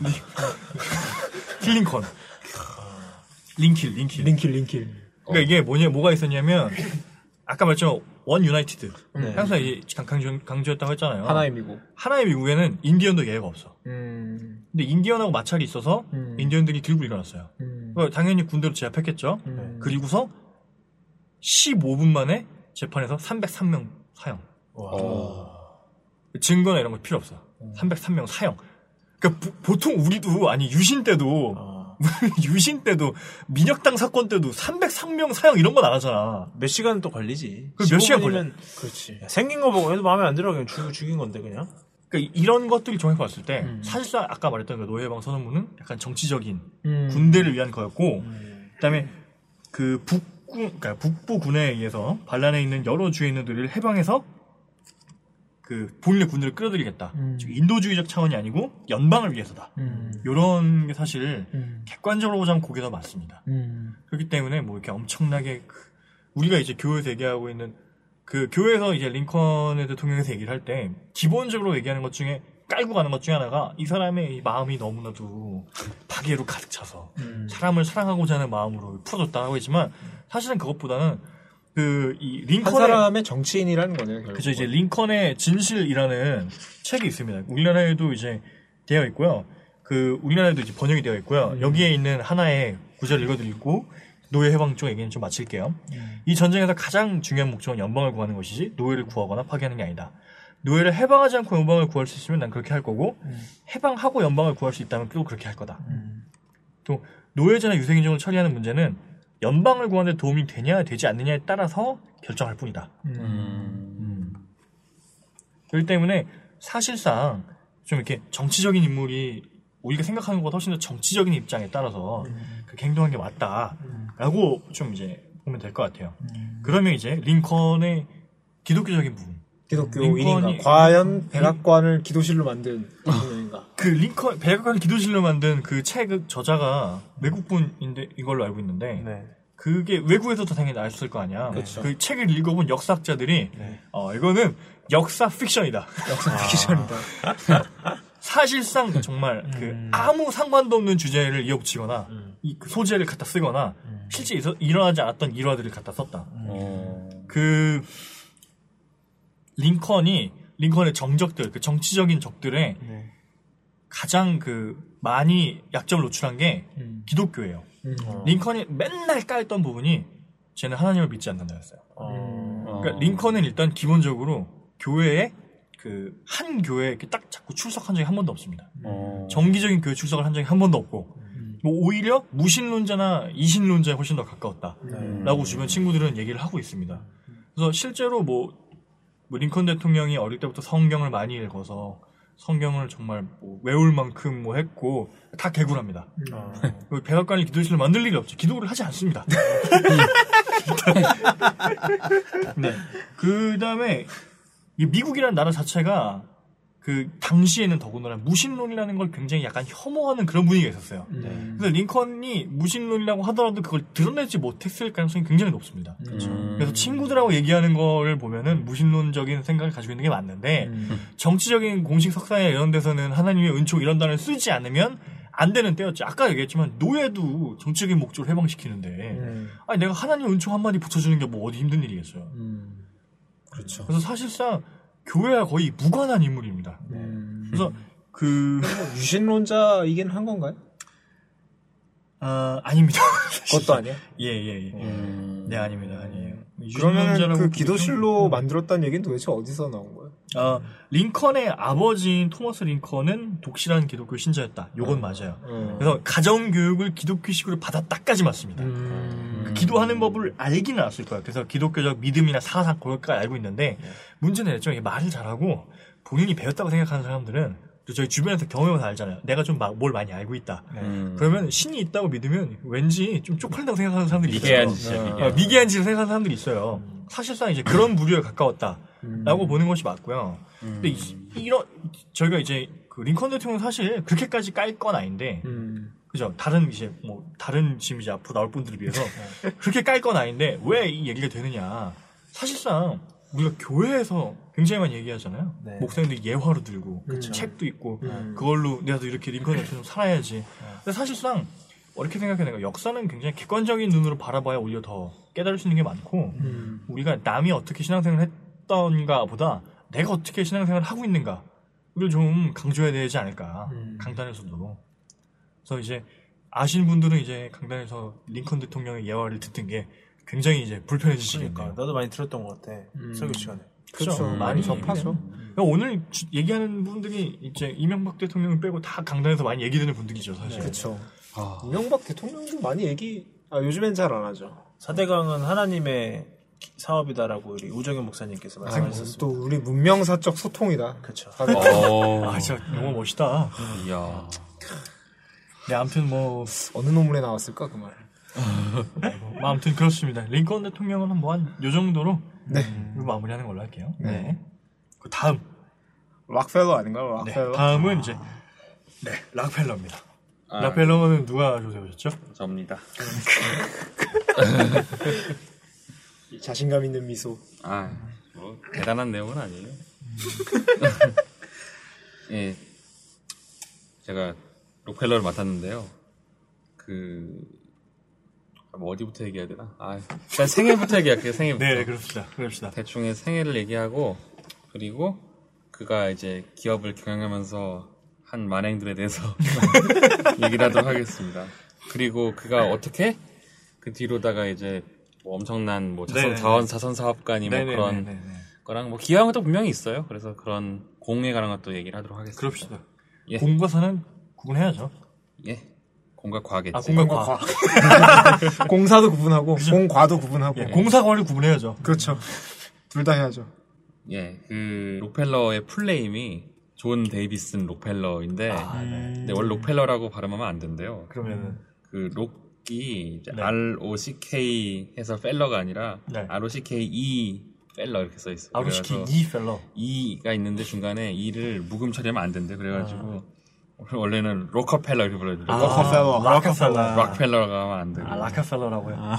킬링컨, 링킬, 링킬. 링킬, 링킬. 그러니까 이게 뭐냐, 뭐가 있었냐면 아까 말했죠, 원 유나이티드. 네. 항상 이제 강조, 강조했다고 했잖아요. 하나의 미국. 하나의 미국에는 인디언도 예외가 없어. 음. 근데 인디언하고 마찰이 있어서 음. 인디언들이 들고 일어났어요. 음. 그러니까 당연히 군대로 제압했겠죠. 음. 그리고서 십오 분 만에 재판에서 삼백삼 명 사형. 어. 증거나 이런 거 필요 없어. 삼백삼 명 사형. 그러니까 부, 보통 우리도 아니 유신 때도 어. 유신 때도 민혁당 사건 때도 삼백삼 명 사형 이런 건 안 하잖아. 몇 시간 또 걸리지. 그 몇 시간 걸리면 그렇지. 생긴 거 보고 해도 마음에 안 들어 그냥 죽, 죽인 건데 그냥. 그러니까 이런 것들을 종합해 봤을 때 음. 사실상 아까 말했던 그 노예방 선언문은 약간 정치적인 음. 군대를 위한 거였고 음. 그다음에 그 북부 그러니까 북부 군에 의해서 반란에 있는 여러 주에 있는 들을 해방해서 그 본인의 군대를 끌어들이겠다. 음. 즉 인도주의적 차원이 아니고 연방을 위해서다. 음. 이런 게 사실 음. 객관적으로 보자면 그게 더 맞습니다. 음. 그렇기 때문에 뭐 이렇게 엄청나게 그 우리가 이제 교회에서 얘기하고 있는 그 교회에서 이제 링컨 대통령에서 얘기를 할 때 기본적으로 얘기하는 것 중에 깔고 가는 것 중에 하나가 이 사람의 이 마음이 너무나도 파괴로 가득 차서 음. 사람을 사랑하고자 하는 마음으로 풀어줬다고 했지만 사실은 그것보다는 그 이 한 링컨의 사람의 정치인이라는 거네요. 결국은. 그죠 이제 링컨의 진실이라는 책이 있습니다. 우리나라에도 이제 되어 있고요. 그 우리나라에도 이제 번역이 되어 있고요. 음. 여기에 있는 하나의 구절을 읽어드리고 노예 해방 쪽 얘기는 좀 마칠게요. 음. 이 전쟁에서 가장 중요한 목적은 연방을 구하는 것이지 노예를 구하거나 파괴하는 게 아니다. 노예를 해방하지 않고 연방을 구할 수 있으면 난 그렇게 할 거고 음. 해방하고 연방을 구할 수 있다면 또 그렇게 할 거다. 음. 또 노예제나 유색인종을 처리하는 문제는 연방을 구하는 데 도움이 되냐 되지 않느냐에 따라서 결정할 뿐이다. 음. 그렇기 때문에 사실상 좀 이렇게 정치적인 인물이 우리가 생각하는 것보다 훨씬 더 정치적인 입장에 따라서 음. 그렇게 행동한 게 맞다라고 좀 이제 보면 될 것 같아요. 음. 그러면 이제 링컨의 기독교적인 부분, 기독교인인가? 링컨이- 과연 백악관을 기도실로 만든 대통령인가? 그 링컨 백악관 기도실로 만든 그 책의 저자가 외국분인데 이걸로 알고 있는데 네. 그게 외국에서도 당연히 나왔을 거 아니야. 그렇죠. 그 책을 읽어본 역사학자들이 네. 어 이거는 역사 픽션이다. 역사 피기전이다. 사실상 정말 그 음. 아무 상관도 없는 주제를 이어붙이거나 음. 이 소재를 갖다 쓰거나 음. 실제 있어, 일어나지 않았던 일화들을 갖다 썼다. 어. 그 링컨이 링컨의 정적들, 그 정치적인 적들의 네. 가장 그 많이 약점을 노출한 게 음. 기독교예요. 음. 어. 링컨이 맨날 깔던 부분이 쟤는 하나님을 믿지 않는다였어요. 어. 그러니까 링컨은 일단 기본적으로 교회에 그 한 교회에 이렇게 딱 자꾸 출석한 적이 한 번도 없습니다. 어. 정기적인 교회 출석을 한 적이 한 번도 없고 음. 뭐 오히려 무신론자나 이신론자에 훨씬 더 가까웠다라고 네. 주변 친구들은 얘기를 하고 있습니다. 그래서 실제로 뭐, 뭐 링컨 대통령이 어릴 때부터 성경을 많이 읽어서 성경을 정말 뭐 외울 만큼 뭐 했고 다 개굴합니다. 어. 그 백악관을 기도실을 만들 일이 없죠. 기도를 하지 않습니다. 네. 그 다음에 이 미국이라는 나라 자체가 그 당시에는 더군다나 무신론이라는 걸 굉장히 약간 혐오하는 그런 분위기가 있었어요. 음. 그래서 링컨이 무신론이라고 하더라도 그걸 드러내지 못했을 가능성이 굉장히 높습니다. 음. 그래서 친구들하고 얘기하는 거를 보면은 무신론적인 생각을 가지고 있는 게 맞는데 음. 정치적인 공식 석상에 이런 데서는 하나님의 은총 이런 단어를 쓰지 않으면 안 되는 때였죠. 아까 얘기했지만 노예도 정치적인 목적을 해방시키는데 음. 아니 내가 하나님의 은총 한마디 붙여주는 게 뭐 어디 힘든 일이겠어요. 음. 그렇죠. 그래서 사실상 교회와 거의 무관한 인물입니다. 음. 그래서 그 유신론자이긴 한 건가요? 아, 아닙니다. 그것도 아니야? 예예예. 음. 네 아닙니다. 아니에요. 그러면 유신론자라고 그 보면 기도실로 음. 만들었다는 얘기는 도대체 어디서 나온 거예요? 어, 링컨의 아버지인 토마스 링컨은 독실한 기독교 신자였다. 요건 맞아요. 어. 그래서 가정 교육을 기독교식으로 받았다까지 맞습니다. 음. 그 기도하는 법을 알기는 알았을 거예요. 그래서 기독교적 믿음이나 사상 그걸까지 알고 있는데 문제는 일종의 말을 잘하고 본인이 배웠다고 생각하는 사람들은 또 저희 주변에서 경험해서 알잖아요. 내가 좀 뭘 많이 알고 있다. 음. 그러면 신이 있다고 믿으면 왠지 좀 쪽팔린다고 생각하는 사람들이 미개한 있어요. 짓이야, 어. 미개한. 어, 미개한 짓을 생각하는 사람들이 있어요. 사실상 이제 그런 부류에 가까웠다라고 음. 보는 것이 맞고요. 근데 이, 이런 저희가 이제 그 링컨 대통령 사실 그렇게까지 깔 건 아닌데, 음. 그죠? 다른 이제 뭐 다른 지금 이제 앞으로 나올 분들에 비해서 그렇게 깔 건 아닌데 왜 이 얘기가 되느냐? 사실상 우리가 교회에서 굉장히 많이 얘기하잖아요. 네. 목사님들이 예화로 들고 그쵸. 책도 있고 음. 그걸로 내가도 이렇게 링컨 대통령 살아야지. 근데 사실상 어떻게 생각해야 되나? 역사는 굉장히 객관적인 눈으로 바라봐야 오히려 더 깨달을 수 있는 게 많고 음. 우리가 남이 어떻게 신앙생활을 했던가 보다 내가 어떻게 신앙생활을 하고 있는가를 좀 강조해야 되지 않을까. 음. 강단에서도. 그래서 이제 아시는 분들은 이제 강단에서 링컨 대통령의 예화를 듣는 게 굉장히 이제 불편해지시겠네요. 그러니까 나도 많이 들었던 것 같아. 음. 설교 시간에. 그렇죠. 음, 많이 많이 접하죠. 그러니까 오늘 주- 얘기하는 분들이 이제 이명박 대통령을 빼고 다 강단에서 많이 얘기되는 분들이죠, 사실. 그렇죠. 아, 이명박 대통령도 많이 얘기 아 요즘엔 잘 안 하죠. 사대강은 하나님의 사업이다라고 우리 우정현 목사님께서 말씀하셨습니다. 또 우리 문명사적 소통이다. 그렇죠. 어, 아, 진짜 너무 멋있다. 이야. 네, 아무튼 뭐, 어느 논문에 나왔을까 그 말. 뭐 아무튼 그렇습니다. 링컨 대통령은 뭐 한 요 정도로 네. 음, 마무리하는 걸로 할게요. 네. 네. 그 다음, 락펠러 아닌가요? 네, 락펠러. 다음은 이제 네, 락펠러입니다. 아, 락펠러는 누가 조사해오셨죠? 접니다. 자신감 있는 미소. 아, 뭐 대단한 내용은 아니에요. 예, 제가 록펠러를 맡았는데요. 그, 뭐 어디부터 얘기해야 되나? 아, 일단 생애부터 얘기할게요. 생애부터. 네, 그럽시다. 그럽시다. 대충의 생애를 얘기하고, 그리고 그가 이제 기업을 경영하면서 한 만행들에 대해서 얘기를 하도록 하겠습니다. 그리고 그가 어떻게 그 뒤로다가 이제 뭐 엄청난 뭐 자선, 네네네. 자원, 자선 사업가니 뭐 네네네네네. 그런 거랑 뭐 기여한 것도 분명히 있어요. 그래서 그런 공에 관한 것도 얘기를 하도록 하겠습니다. 그럽시다. 예. 공과 사는 구분해야죠. 예. 공과 과겠지. 아, 공과 공과 과. 공사도 구분하고 공과도 구분하고. 예, 공사과를 구분해야죠. 그렇죠. 둘 다 해야죠. 예. 그 록펠러의 풀네임이 존 데이비슨 록펠러인데 아, 네. 근데 원래 록펠러라고 발음하면 안 된대요. 그러면은 그 록이 이제 네. 알 오 씨 케이 해서 펠러가 아니라 네. 알 오 씨 케이 이 펠러 이렇게 써 있어요. 아루시키 그래서 이 펠러. 이가 있는데 중간에 이를 묵음 처리하면 안 된대. 그래가지고 아. 원래는 로커펠러 이렇게 불러요. 아, 록펠러. 락펠러. 락펠러가 하면 안 되고. 아, 락펠러라고요.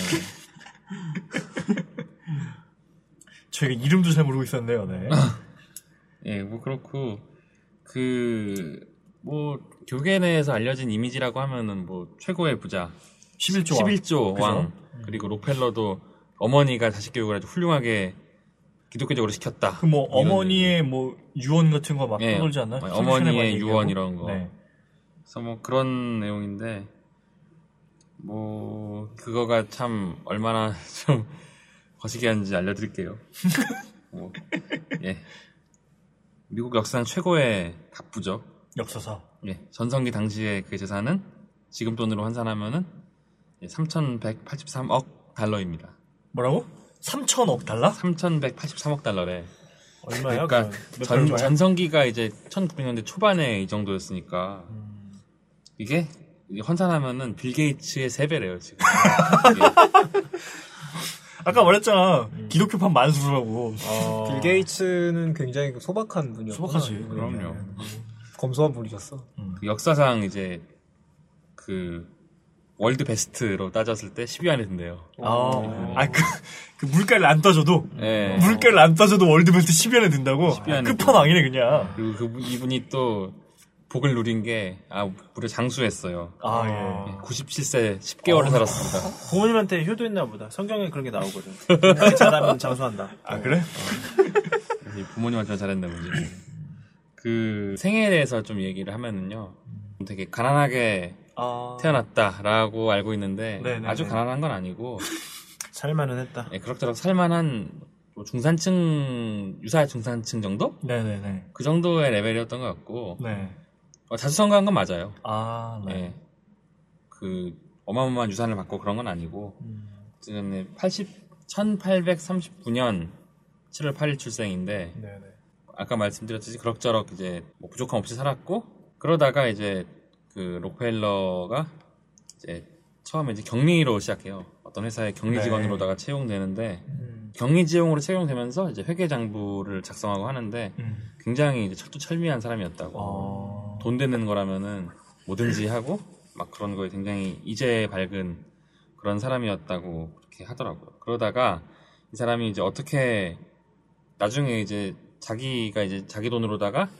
예. 저희가 이름도 잘 모르고 있었네요. 네. 예, 뭐 그렇고 그 뭐 교계 내에서 알려진 이미지라고 하면은 뭐 최고의 부자 십일조 왕. 십일조 그죠? 왕 그리고 록펠러도 어머니가 자식 교육을 아주 훌륭하게 기독교적으로 시켰다. 그 뭐 이런 어머니의 뭐 유언 같은 거 막 예, 떠돌지 않나? 뭐 솔루션에 많이 어머니의 얘기하고. 유언 이런 거. 네. 그래서 뭐 그런 내용인데 뭐 그거가 참 얼마나 좀 거시기한지 알려드릴게요. 뭐, 예, 미국 역사상 최고의 갑부죠. 역사사. 예, 전성기 당시의 그 재산은 지금 돈으로 환산하면은 삼천백팔십삼억 달러입니다. 뭐라고? 삼천억 달러? 삼천백팔십삼억 달러래. 얼마야? 그러니까 몇 전, 얼마야? 전성기가 이제 천구백 년대 초반에 이 정도였으니까 이게 이게 환산하면은 빌 게이츠의 세 배래요 지금. 이게. 아까 말했잖아. 기독교판 만수르라고. 어, 빌 게이츠는 굉장히 소박한 분이었구나. 소박하지. 그럼요. 검소한 분이셨어. 그 역사상 이제 그 월드 베스트로 따졌을 때 십 위 안에 든대요. 아, 아 그, 그 물가를 안 따져도 예. 물가를 안 따져도 월드베스트 십 위 안에 든다고. 위 안에 끝판왕이네 그냥. 그리고 그 이분이 또 복을 누린 게 아 무려 장수했어요. 아 예. 구십칠 세 십 개월을 살았습니다. 부모님한테 효도했나 보다. 성경에 그런 게 나오거든. 이렇게 잘하면 장수한다. 아 그래? 이 부모님한테 잘했나 보지. 그 생애에 대해서 좀 얘기를 하면은요, 되게 가난하게 아 태어났다라고 알고 있는데 네네네. 아주 가난한 건 아니고 살만은 했다. 예, 그럭저럭 살만한 뭐 중산층 유사 중산층 정도 네네네. 그 정도의 레벨이었던 것 같고 네. 어, 자수성가한 건 맞아요. 아 네. 예, 그 어마어마한 유산을 받고 그런 건 아니고 지금 팔십 천팔백삼십구 년 칠월 팔일 출생인데 네네. 아까 말씀드렸듯이 그럭저럭 이제 뭐 부족함 없이 살았고 그러다가 이제 그 록펠러가 이제 처음에 이제 격리로 시작해요. 어떤 회사의 격리 네. 직원으로다가 채용되는데 격리 지용으로 채용되면서 이제 회계장부를 작성하고 하는데 음. 굉장히 이제 철두철미한 사람이었다고. 아. 돈 되는 거라면은 뭐든지 하고 막 그런 거에 굉장히 이제 밝은 그런 사람이었다고 그렇게 하더라고요. 그러다가 이 사람이 이제 어떻게 나중에 이제 자기가 이제 자기 돈으로다가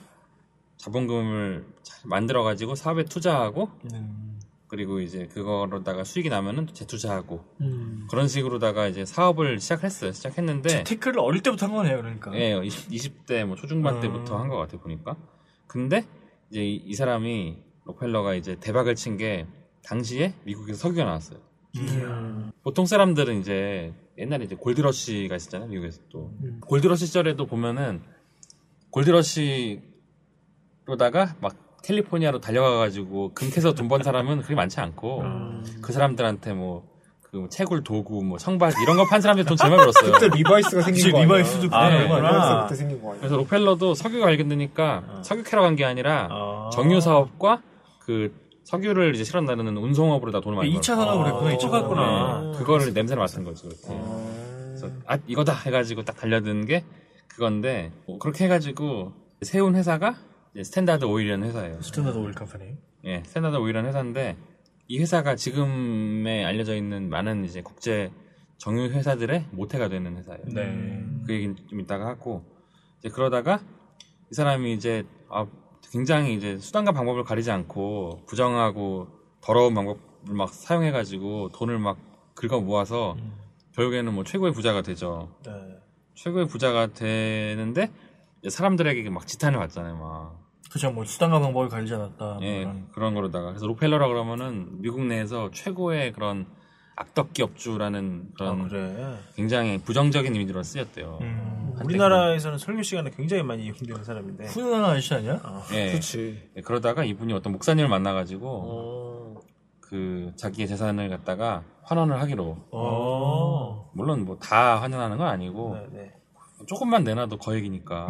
자본금을 만들어 가지고 사업에 투자하고 음. 그리고 이제 그거로다가 수익이 나면은 또 재투자하고 음. 그런 식으로다가 이제 사업을 시작했어요. 시작했는데 테크를 어릴 때부터 한 거네요, 그러니까. 예, 이십, 이십 대 뭐 초중반 음. 때부터 한 것 같아요, 보니까. 근데 이제 이, 이 사람이 록펠러가 이제 대박을 친 게 당시에 미국에서 석유가 나왔어요. 음. 보통 사람들은 이제 옛날에 이제 골드러시가 있었잖아요, 미국에서 또. 음. 골드러시 시절에도 보면은 골드러시로다가 막 캘리포니아로 달려가가지고 금 캐서 돈 번 사람은 그렇게 많지 않고 음. 그 사람들한테 뭐 그 채굴 도구, 뭐 청바지 이런 거 판 사람들 돈 제일 많이 벌었어요. 그때 리바이스가 생긴 거 리바이스도 아, 네. 리바이스부터 생긴 거 아니야? 그래서 록펠러도 석유가 발견되니까 어. 석유 캐러 간 게 아니라 어. 정유 사업과 그 석유를 이제 실어 나르는 운송업으로 다 돈을 많이 벌었어요. 이 차 산업을 했구나. 이 차 갔구나. 네. 그거를 냄새를 맡은 거지. 그렇게. 그래서 아 이거다 해가지고 딱 달려드는 게 그건데 뭐 그렇게 해가지고 세운 회사가 이제 스탠다드 오일이라는 회사예요. 스탠다드 오일 컴퍼니. 예, 스탠다드 오일이라는 회사인데 이 회사가 지금에 알려져 있는 많은 이제 국제 정유 회사들의 모태가 되는 회사예요. 네. 그 얘기는 좀 이따가 하고 이제 그러다가 이 사람이 이제 아, 굉장히 이제 수단과 방법을 가리지 않고 부정하고 더러운 방법을 막 사용해가지고 돈을 막 긁어 모아서 음. 결국에는 뭐 최고의 부자가 되죠. 네. 최고의 부자가 되는데 사람들에게 막 지탄을 받잖아요, 막. 그죠, 뭐 수단과 방법을 가리지 않았다. 예, 그런. 그런 거로다가 그래서 록펠러라 그러면은 미국 내에서 최고의 그런 악덕 기업주라는 그런 아, 그래. 굉장히 부정적인 이미지로 쓰였대요. 음. 우리나라에서는 설교 시간에 굉장히 많이 이용되는 사람인데. 훈훈한 아저씨 아니야? 어. 예. 그렇지. 예, 그러다가 이분이 어떤 목사님을 만나가지고 어. 그 자기의 재산을 갖다가 환원을 하기로. 어. 물론 뭐 다 환원하는 건 아니고 네, 네. 조금만 내놔도 거액이니까.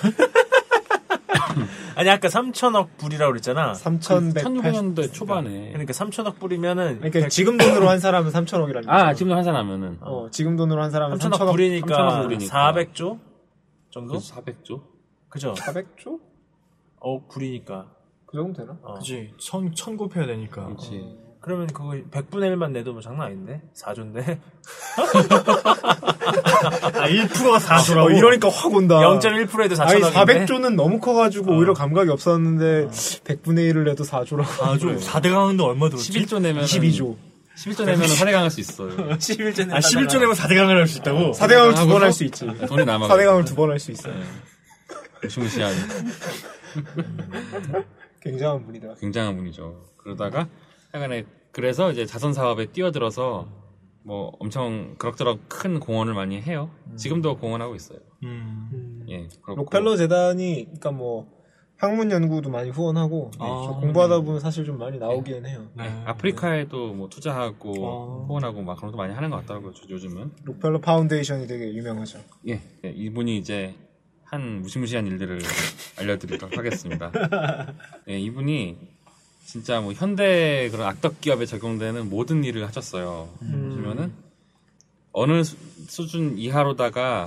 아니 아까 삼천억 불이라고 그랬잖아. 삼천백팔십 천육백 년대 초반에. 그러니까 삼천억 불이면은 그러니까 백... 지금 돈으로 한 사람은 삼천억이라는 아, 지금 환산하면은. 어, 지금 돈으로 한 사람은 삼천억, 삼천억 불이니까, 삼천억 불이니까 사백조 정도? 사백조? 그죠? 사백조? 어, 불이니까. 그 정도 되나? 어. 그치. 천, 천 곱해야 되니까. 그렇지. 어. 그러면 그거 백분의 일만 내도 뭐 장난 아닌데? 사조인데? 아, 일 퍼센트가 사조라고? 어, 이러니까 확 온다. 영 점 일 퍼센트에도 사천억인데? 아니, 사백조는 너무 커가지고 어. 오히려 감각이 없었는데, 어. 백분의 일을 내도 사조라고. 사조, 그래. 사 대 강인데 얼마 들었지? 십일조 내면. 이십이조. 십일조 내면 사 대 강할 수 있어요. 십일조 내면. 아, 십일조 내면 사 대 강을 할 수 있다고? 사 대 강을 두 번 할 수 있지. 돈이 남아. 사 대 강을 두 번 할 수 있어요. 네. 무시무시한. 굉장한 분이다. 굉장한 분이죠. 그러다가, 하여간에, 그래서 이제 자선 사업에 뛰어들어서, 뭐, 엄청 그럭저럭 큰 공헌을 많이 해요. 지금도 공헌하고 있어요. 음. 예. 그렇고. 록펠러 재단이, 그니까 뭐, 학문 연구도 많이 후원하고, 아, 저 공부하다 보면 사실 좀 많이 나오기는 해요. 네. 아프리카에도 뭐 투자하고, 아. 후원하고 막 그런 것도 많이 하는 것 같더라고요, 요즘은. 록펠러 파운데이션이 되게 유명하죠. 예. 예. 이분이 이제, 한 무시무시한 일들을 알려드리도록 하겠습니다. 예, 이분이 진짜 뭐 현대 그런 악덕 기업에 적용되는 모든 일을 하셨어요. 음. 보시면은 어느 수, 수준 이하로다가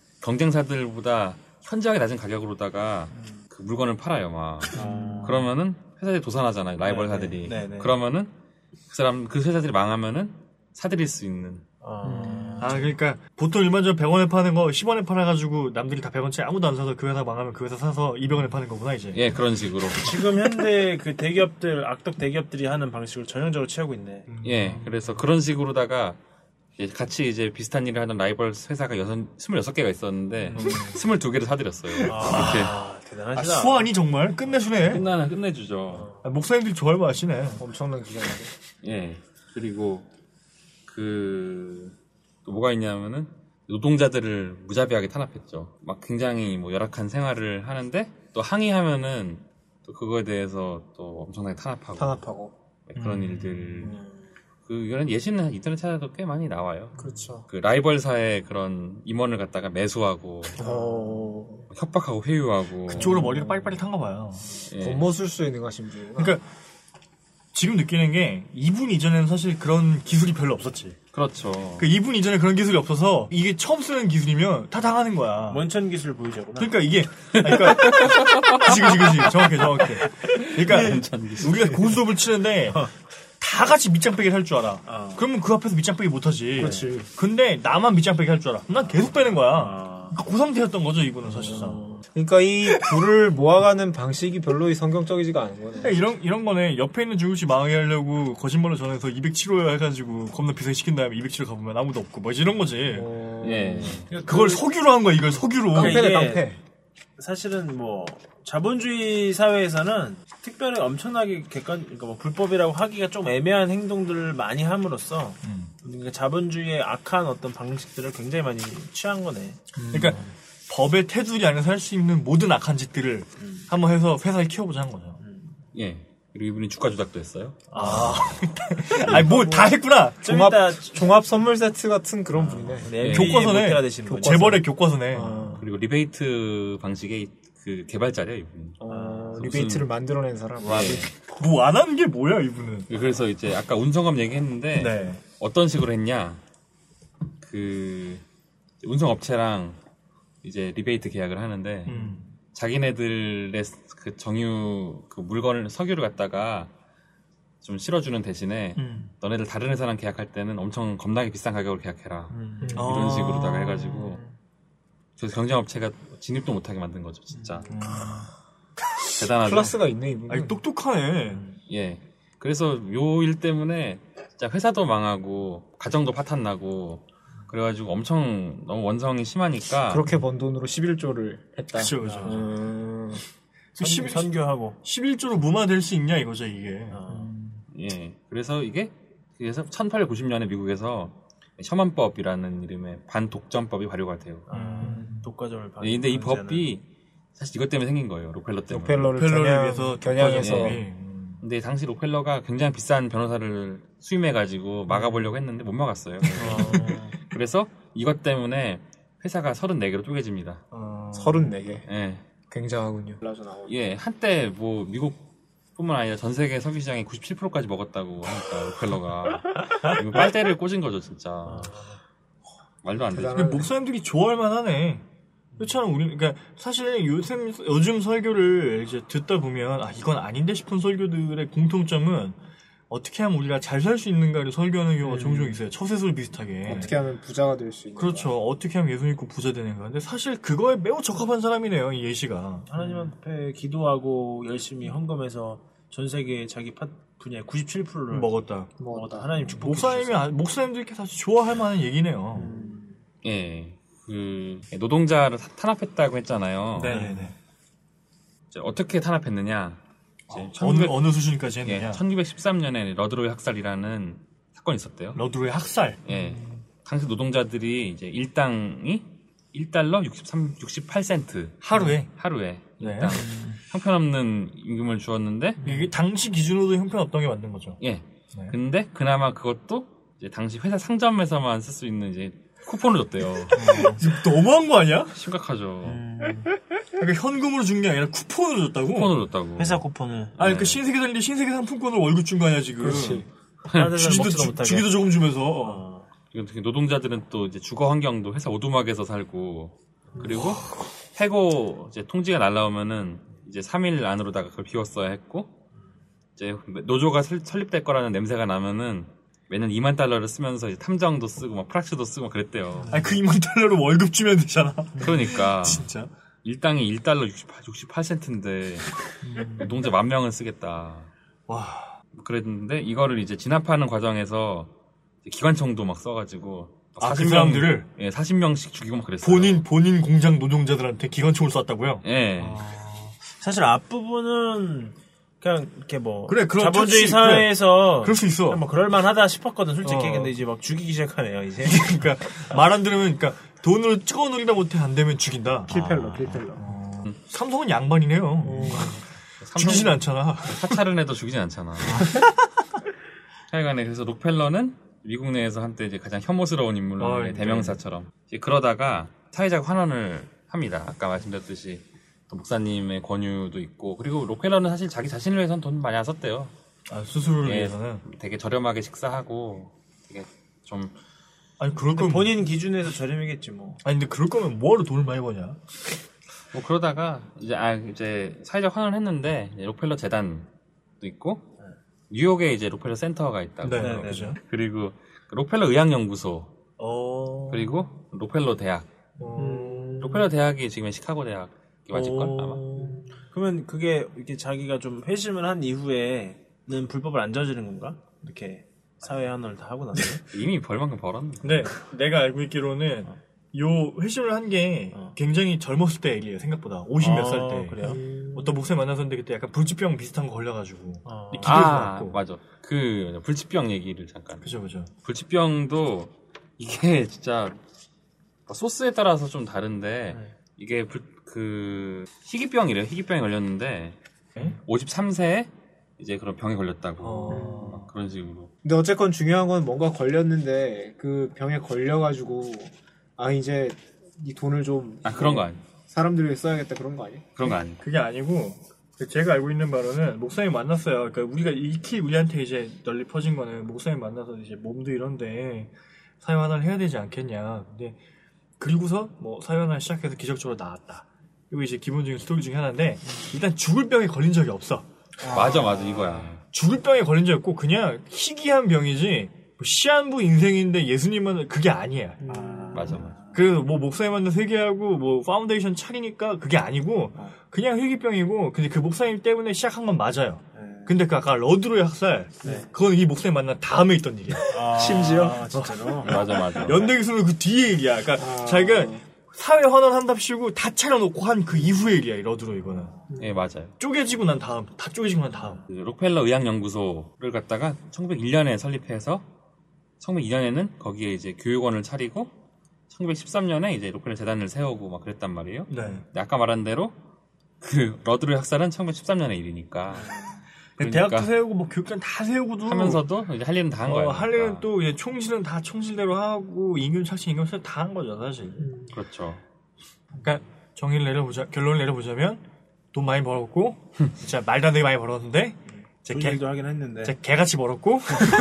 경쟁사들보다 현저하게 낮은 가격으로다가 음. 그 물건을 팔아요, 막. 음. 그러면은 회사들이 도산하잖아요, 라이벌사들이. 네, 네, 네. 그러면은 그 사람 그 회사들이 망하면은 사들일 수 있는. 아, 아 그러니까 보통 일반적으로 백 원에 파는 거 십 원에 팔아가지고 남들이 다 백 원짜리 아무도 안 사서 그 회사 망하면 그 회사 사서 이백 원에 파는 거구나 이제. 예, 그런 식으로. 지금 현대 그 대기업들 악덕 대기업들이 하는 방식을 전형적으로 취하고 있네. 음. 예, 그래서 그런 식으로다가 같이 이제 비슷한 일을 하던 라이벌 회사가 여섯, 스물여섯 개가 있었는데 음. 스물두 개를 사들였어요. 아, 대단하시다. 아, 수완이 정말 끝내주네. 끝나는 끝내주죠. 아, 목사님들이 좋아할 맛이네. 엄청난 기간인데. 예, 그리고 그, 또 뭐가 있냐면은, 노동자들을 무자비하게 탄압했죠. 막 굉장히 뭐 열악한 생활을 하는데, 또 항의하면은, 또 그거에 대해서 또 엄청나게 탄압하고. 탄압하고. 네, 그런 음. 일들. 음. 그, 이런 예시는 인터넷 찾아도 꽤 많이 나와요. 그렇죠. 그 라이벌사의 그런 임원을 갖다가 매수하고, 어... 협박하고 회유하고. 그쪽으로 머리가 빨리빨리 탄가 봐요. 예. 권모술수에 능하신 분이구나. 그러니까, 지금 느끼는 게 이분 이전에는 사실 그런 기술이 별로 없었지. 그렇죠. 그 이분 이전에 그런 기술이 없어서 이게 처음 쓰는 기술이면 다 당하는 거야. 원천 기술 보이자구나. 그러니까 이게 그러니까 그지 그지 그지 정확해 정확해. 그러니까 우리가 고수업을 치는데 다 같이 밑장빼기를 할 줄 알아. 어. 그러면 그 앞에서 밑장빼기 못하지. 그렇지. 근데 나만 밑장빼기 할 줄 알아. 난 계속 빼는 거야. 어. 그러니까 그 상태였던 거죠 이분은 사실상. 어. 그러니까 이 불을 모아가는 방식이 별로 성경적이지가 않은 거네. 이런 이런 거네. 옆에 있는 중국씨 망하게 하려고 거짓말로 전해서 이백칠 호 해가지고 겁나 비싸게 시킨 다음에 이백칠 호 가보면 아무도 없고 뭐 이런 거지. 어... 예. 그걸 석유로 한 거야 이걸 석유로. 깡패네 깡패. 사실은 뭐 자본주의 사회에서는 특별히 엄청나게 객관, 그러니까 뭐 불법이라고 하기가 좀 애매한 행동들을 많이 함으로써 음. 그러니까 자본주의의 악한 어떤 방식들을 굉장히 많이 취한 거네. 그러니까 법의 테두리 안에서 할 수 있는 모든 악한 짓들을 음. 한번 해서 회사를 키워보자 한 거죠. 예. 그리고 이분이 주가 조작도 했어요. 아, 아니 뭐 다 했구나. 좀 종합 이따 종합 선물 세트 같은 그런 분이네. 네, 교과서네. 모태가 되시는 거죠. 재벌의 교과서네. 그리고 리베이트 방식의 그 개발자래요, 이분이. 어, 무슨- 리베이트를 만들어낸 사람. 예. 뭐 안 하는 게 뭐야 이분은. 그래서 이제 아까 운송업 얘기했는데 네. 어떤 식으로 했냐? 그 운송업체랑 이제 리베이트 계약을 하는데 음. 자기네들의 그 정유 그 물건을 석유를 갖다가 좀 실어주는 대신에 음. 너네들 다른 회사랑 계약할 때는 엄청 겁나게 비싼 가격으로 계약해라 이런 아. 식으로다가 해가지고 그래서 경쟁업체가 진입도 못하게 만든 거죠 진짜 대단하죠. 클래스가 있네 이분. 아니 똑똑하네. 예. 그래서 요 일 때문에 진짜 회사도 망하고 가정도 파탄 나고 그래가지고 엄청 너무 원성이 심하니까 그렇게 번 돈으로 십일조를 했다. 그쵸, 그쵸. 음, 선, 십일 선교하고. 십일조로 무마될 수 있냐 이거죠 이게. 예. 그래서 이게 그래서 천팔백구십 년에 미국에서 셔먼법이라는 이름의 반독점법이 발효가 돼요. 음, 독과점을 받. 예, 근데 이 법이 사실 이것 때문에 생긴 거예요. 록펠러 때문에. 록펠러를 펠러를 겨냥, 위해서 겨냥해서 예. 근데 당시 록펠러가 굉장히 비싼 변호사를 수임해가지고 막아보려고 했는데 못 막았어요. 그래서 이것 때문에 회사가 서른네 개로 쪼개집니다. 어... 서른네 개. 예. 굉장하군요. 예, 한때 뭐 미국뿐만 아니라 전 세계 석유 시장의 구십칠 퍼센트까지 먹었다고 하니까 록펠러가 이거 빨대를 꽂은 거죠, 진짜. 말도 안 되죠. 대단하네. 목사님들이 좋아할 만하네. 그렇잖아, 우리, 그러니까, 사실 요즘, 요즘 설교를 이제 듣다 보면, 아, 이건 아닌데 싶은 설교들의 공통점은, 어떻게 하면 우리가 잘 살 수 있는가를 설교하는 경우가 종종 있어요. 처세술 비슷하게. 어떻게 하면 부자가 될 수 있는가. 그렇죠. 어떻게 하면 예수 믿고 부자 되는가. 근데 사실 그거에 매우 적합한 사람이네요, 이 예시가. 하나님 앞에 기도하고 열심히 헌금해서 전 세계 자기 파 분야의 구십칠 퍼센트를 먹었다. 먹었다. 하나님 축복해 목사님이, 주셨어요. 아- 목사님들께 사실 좋아할 만한 얘기네요. 예. 그, 노동자를 타- 탄압했다고 했잖아요. 네네네. 이제 어떻게 탄압했느냐. 이제 어느, 천구백 어느 수준까지 했느냐. 예, 천구백십삼 년에 러드로이 학살이라는 사건이 있었대요. 러드로의 학살. 예. 당시 노동자들이 이제 일당이 일 달러 육십삼, 육십팔 센트 하루에. 하루에 네. 일당 형편없는 임금을 주었는데 이게 당시 기준으로도 형편없던 게 맞는 거죠. 예. 네. 근데 그나마 그것도 이제 당시 회사 상점에서만 쓸 수 있는 이제 쿠폰을 줬대요. 너무한 거 아니야? 심각하죠. 그러니까 현금으로 준 게 아니라 쿠폰으로 줬다고? 쿠폰을 줬다고. 회사 쿠폰을. 아니, 그 신세계 달리 신세계 상품권을 월급 준 거 아니야, 지금. 다른 데서 주기도, 먹지도 주, 못하게. 주기도 조금 주면서. 그리고 특히 노동자들은 또 이제 주거 환경도 회사 오두막에서 살고 그리고 해고 이제 통지가 날라오면은 이제 삼 일 안으로다가 그걸 비웠어야 했고 이제 노조가 설, 설립될 거라는 냄새가 나면은 매년 이만 달러를 쓰면서 이제 탐정도 쓰고 막 프락치도 쓰고 그랬대요. 아니, 그 이만 달러로 월급 주면 되잖아. 그러니까 진짜. 일당이 일 달러 육십팔, 육십팔 센트인데 노동자 만 명은 쓰겠다. 와. 그랬는데 이거를 이제 진압하는 과정에서 기관총도 막 써가지고 아, 그 사십 명, 사람들을? 예, 사십 명씩 죽이고 막 그랬어요. 본인, 본인 공장 노동자들한테 기관총을 쐈다고요? 예. 사실 앞부분은 그냥 이렇게 뭐 그래, 그런 자본주의 터치, 사회에서 그럴 수 있어. 그냥 뭐 그럴만하다 싶었거든 솔직히. 어. 근데 이제 막 죽이기 시작하네요 이제. 그러니까, 말 안 들으면, 그러니까, 돈을 찍어 누리다 못해 안 되면 죽인다. 필펠러, 필펠러. 삼성은 양반이네요. 죽이진 않잖아. 사찰은 해도 죽이진 않잖아. 하여간에 그래서 록펠러는 미국 내에서 한때 이제 가장 혐오스러운 인물로 아, 네. 대명사처럼 이제 그러다가 사회적 환원을 합니다. 아까 말씀드렸듯이 또 목사님의 권유도 있고 그리고 록펠러는 사실 자기 자신을 위해서는 돈 많이 안 썼대요. 아, 수술을 예, 위해서는. 되게 저렴하게 식사하고 되게 좀 아니, 그럴 거면. 본인 기준에서 저렴이겠지 뭐. 아니, 근데 그럴 거면 뭐하러 돈을 많이 버냐? 뭐 그러다가 이제 아 이제 사회적 환원을 했는데 이제 록펠러 재단도 있고 뉴욕에 이제 록펠러 센터가 있다고. 네, 네, 그죠. 그리고 록펠러 의학연구소 어. 그리고 록펠러 대학. 어. 록펠러 대학이 지금 시카고 대학이 맞을걸 아마. 그러면 그게 이렇게 자기가 좀 회심을 한 이후에는 불법을 안 저지른 건가? 이렇게 사회 환원을 다 하고 나서. 이미 벌만큼 벌었네. 근데 내가 알고 있기로는 요 회심을 한 게 어. 굉장히 젊었을 때 얘기예요, 생각보다. 오십 몇 살 아, 때. 그래요? 어떤 목사님 만났었는데 그때 약간 불치병 비슷한 거 걸려가지고 어. 기계에서 아, 나왔고. 맞아. 그 불치병 얘기를 잠깐. 그죠, 그죠. 불치병도 이게 진짜 소스에 따라서 좀 다른데 네. 이게 불, 그 희귀병이래요. 희귀병에 걸렸는데 네? 오십삼 세에 이제 그런 병에 걸렸다고 어. 막 그런 식으로. 근데 어쨌건 중요한 건 뭔가 걸렸는데 그 병에 걸려가지고 아 이제 이 돈을 좀 아 그런 거 아니. 사람들에게 써야겠다 그런 거 아니에요? 그런 거 아니. 그게 아니고 제가 알고 있는 바로는 목사님 만났어요. 그러니까 우리가 익히 우리한테 이제 널리 퍼진 거는 목사님 만나서 이제 몸도 이런데 사회환원을 해야 되지 않겠냐. 근데 그리고서 뭐 사회환원을 시작해서 기적적으로 나았다. 이거 이제 기본적인 스토리 중에 하나인데 일단 죽을 병에 걸린 적이 없어. 맞아 맞아 이거야. 죽을 병에 걸린 적이 없고 그냥 희귀한 병이지 뭐 시한부 인생인데 예수님은 그게 아니야. 맞아 맞아. 그 뭐 목사님한테 회개하고 뭐 파운데이션 차리니까 그게 아니고 그냥 희귀병이고 근데 그 목사님 때문에 시작한 건 맞아요. 근데 그 아까 러드로의 학살 그건 이 목사님 만난 다음에 있던 일이야. 심지어 아, 진짜로. 맞아 맞아. 연대기술은 그 뒤에 얘기야. 그러니까 자기가 사회 환원한답시고 다 차려놓고 한 그 이후의 일이야. 이 러드로 이거는 예 맞아요. 쪼개지고 난 다음 다 쪼개지고 난 다음. 그 록펠러 의학연구소를 갖다가 천구백일 년에 설립해서 천구백이 년에는 거기에 이제 교육원을 차리고 천구백십삼 년에 이제 록펠러 재단을 세우고 막 그랬단 말이에요. 네. 근데 아까 말한 대로 그 러드로의 학살은 천구백십삼 년의 일이니까 대학도 그러니까 세우고 뭐 교육관 다 세우고도 하면서도 이제 할 일은 다 한 거예요. 어, 할 일은 그러니까. 또 이제 총질은 다 총질대로 하고 임금 착취 임금 착취 다 한 거죠 사실. 그렇죠. 그러니까 정의를 내려보자 결론을 내려보자면 돈 많이 벌었고 진짜 말도 안 되게 많이 벌었는데 제 개, 일도 하긴 했는데. 제 개같이 벌었고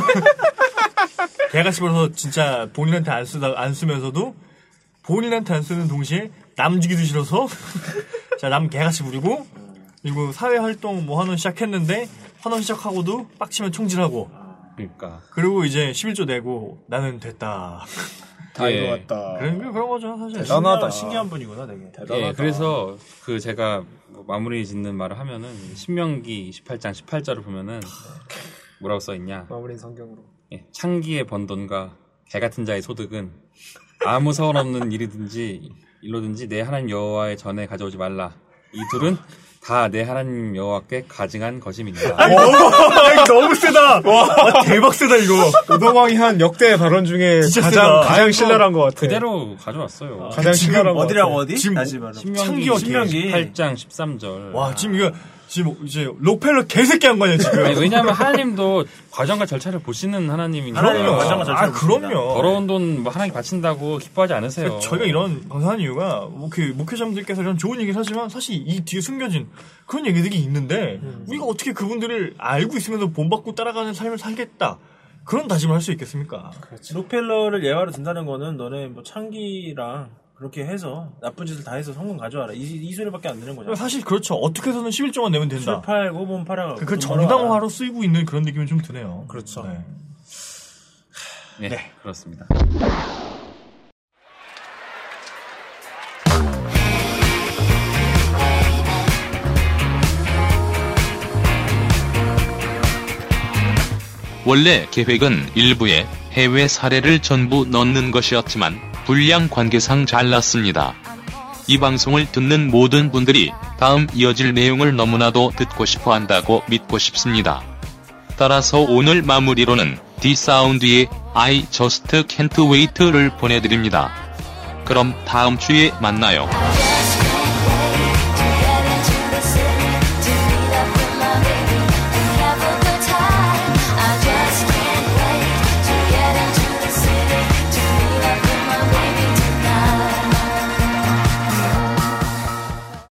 개같이 벌어서 진짜 본인한테 안 쓰다 안 쓰면서도 본인한테 안 쓰는 동시에 남 죽이도 싫어서 자 남 개같이 부리고 그리고 사회 활동 뭐 하는 시작했는데 환원 시작하고도 빡치면 총질하고 그러니까 그리고 이제 십일 조 내고 나는 됐다. 다 예. 이루었다. 그런 그런 거죠 사실. 대단하다. 신기한 분이구나, 되게. 예, 그래서 그 제가 뭐 마무리 짓는 말을 하면은 신명기 이십팔 장 십팔 절을 보면은 뭐라고 써 있냐? 마무리 성경으로. 예, 창기의 번 돈과 개 같은 자의 소득은 아무 서원 없는 일이든지 일로든지 내 하나님 여호와의 전에 가져오지 말라. 이 둘은 다 내 하나님 여호와께 가증한 것임이니라. 아니, 너무, 아니, 너무 세다. 와, 대박 세다 이거. 오동왕이 한 역대 발언 중에 진짜 가장 세다. 가장 신랄한 것 같아. 그대로 가져왔어요. 가장 지금 신랄한 것 어디라고 같아. 어디? 지금 다시 말해. 신명기 창기와 신명기. 십팔 장 십삼 절. 와 지금 이거 지금 이제 록펠러 개새끼 한 거냐 지금. 아니, 왜냐하면 하나님도 과정과 절차를 보시는 하나님이니까. 하나님은 과정과 절차를 아 그럼요. 더러운 돈 뭐 하나님 바친다고 기뻐하지 않으세요. 저희가 이런 방송하는 이유가 목회, 목회자분들께서 이런 좋은 얘기를 하지만 사실 이 뒤에 숨겨진 그런 얘기들이 있는데 음. 우리가 어떻게 그분들을 알고 있으면서 본받고 따라가는 삶을 살겠다 그런 다짐을 할 수 있겠습니까? 록펠러를 예화로 든다는 거는 너네 뭐 창기랑 그렇게 해서 나쁜 짓을 다 해서 성공 가져와라. 이, 이 소리밖에 안 되는 거잖아. 사실 그렇죠. 어떻게 해서는 십일 조만 내면 된다. 술 팔고 몸 팔아가고. 그, 그 정당화로 쓰이고 있는 그런 느낌이 좀 드네요. 그렇죠. 네. 네, 네. 그렇습니다. 원래 계획은 일부에 해외 사례를 전부 넣는 것이었지만 불량 관계상 잘랐습니다. 이 방송을 듣는 모든 분들이 다음 이어질 내용을 너무나도 듣고 싶어 한다고 믿고 싶습니다. 따라서 오늘 마무리로는 디사운드의 I just can't wait를 보내드립니다. 그럼 다음 주에 만나요.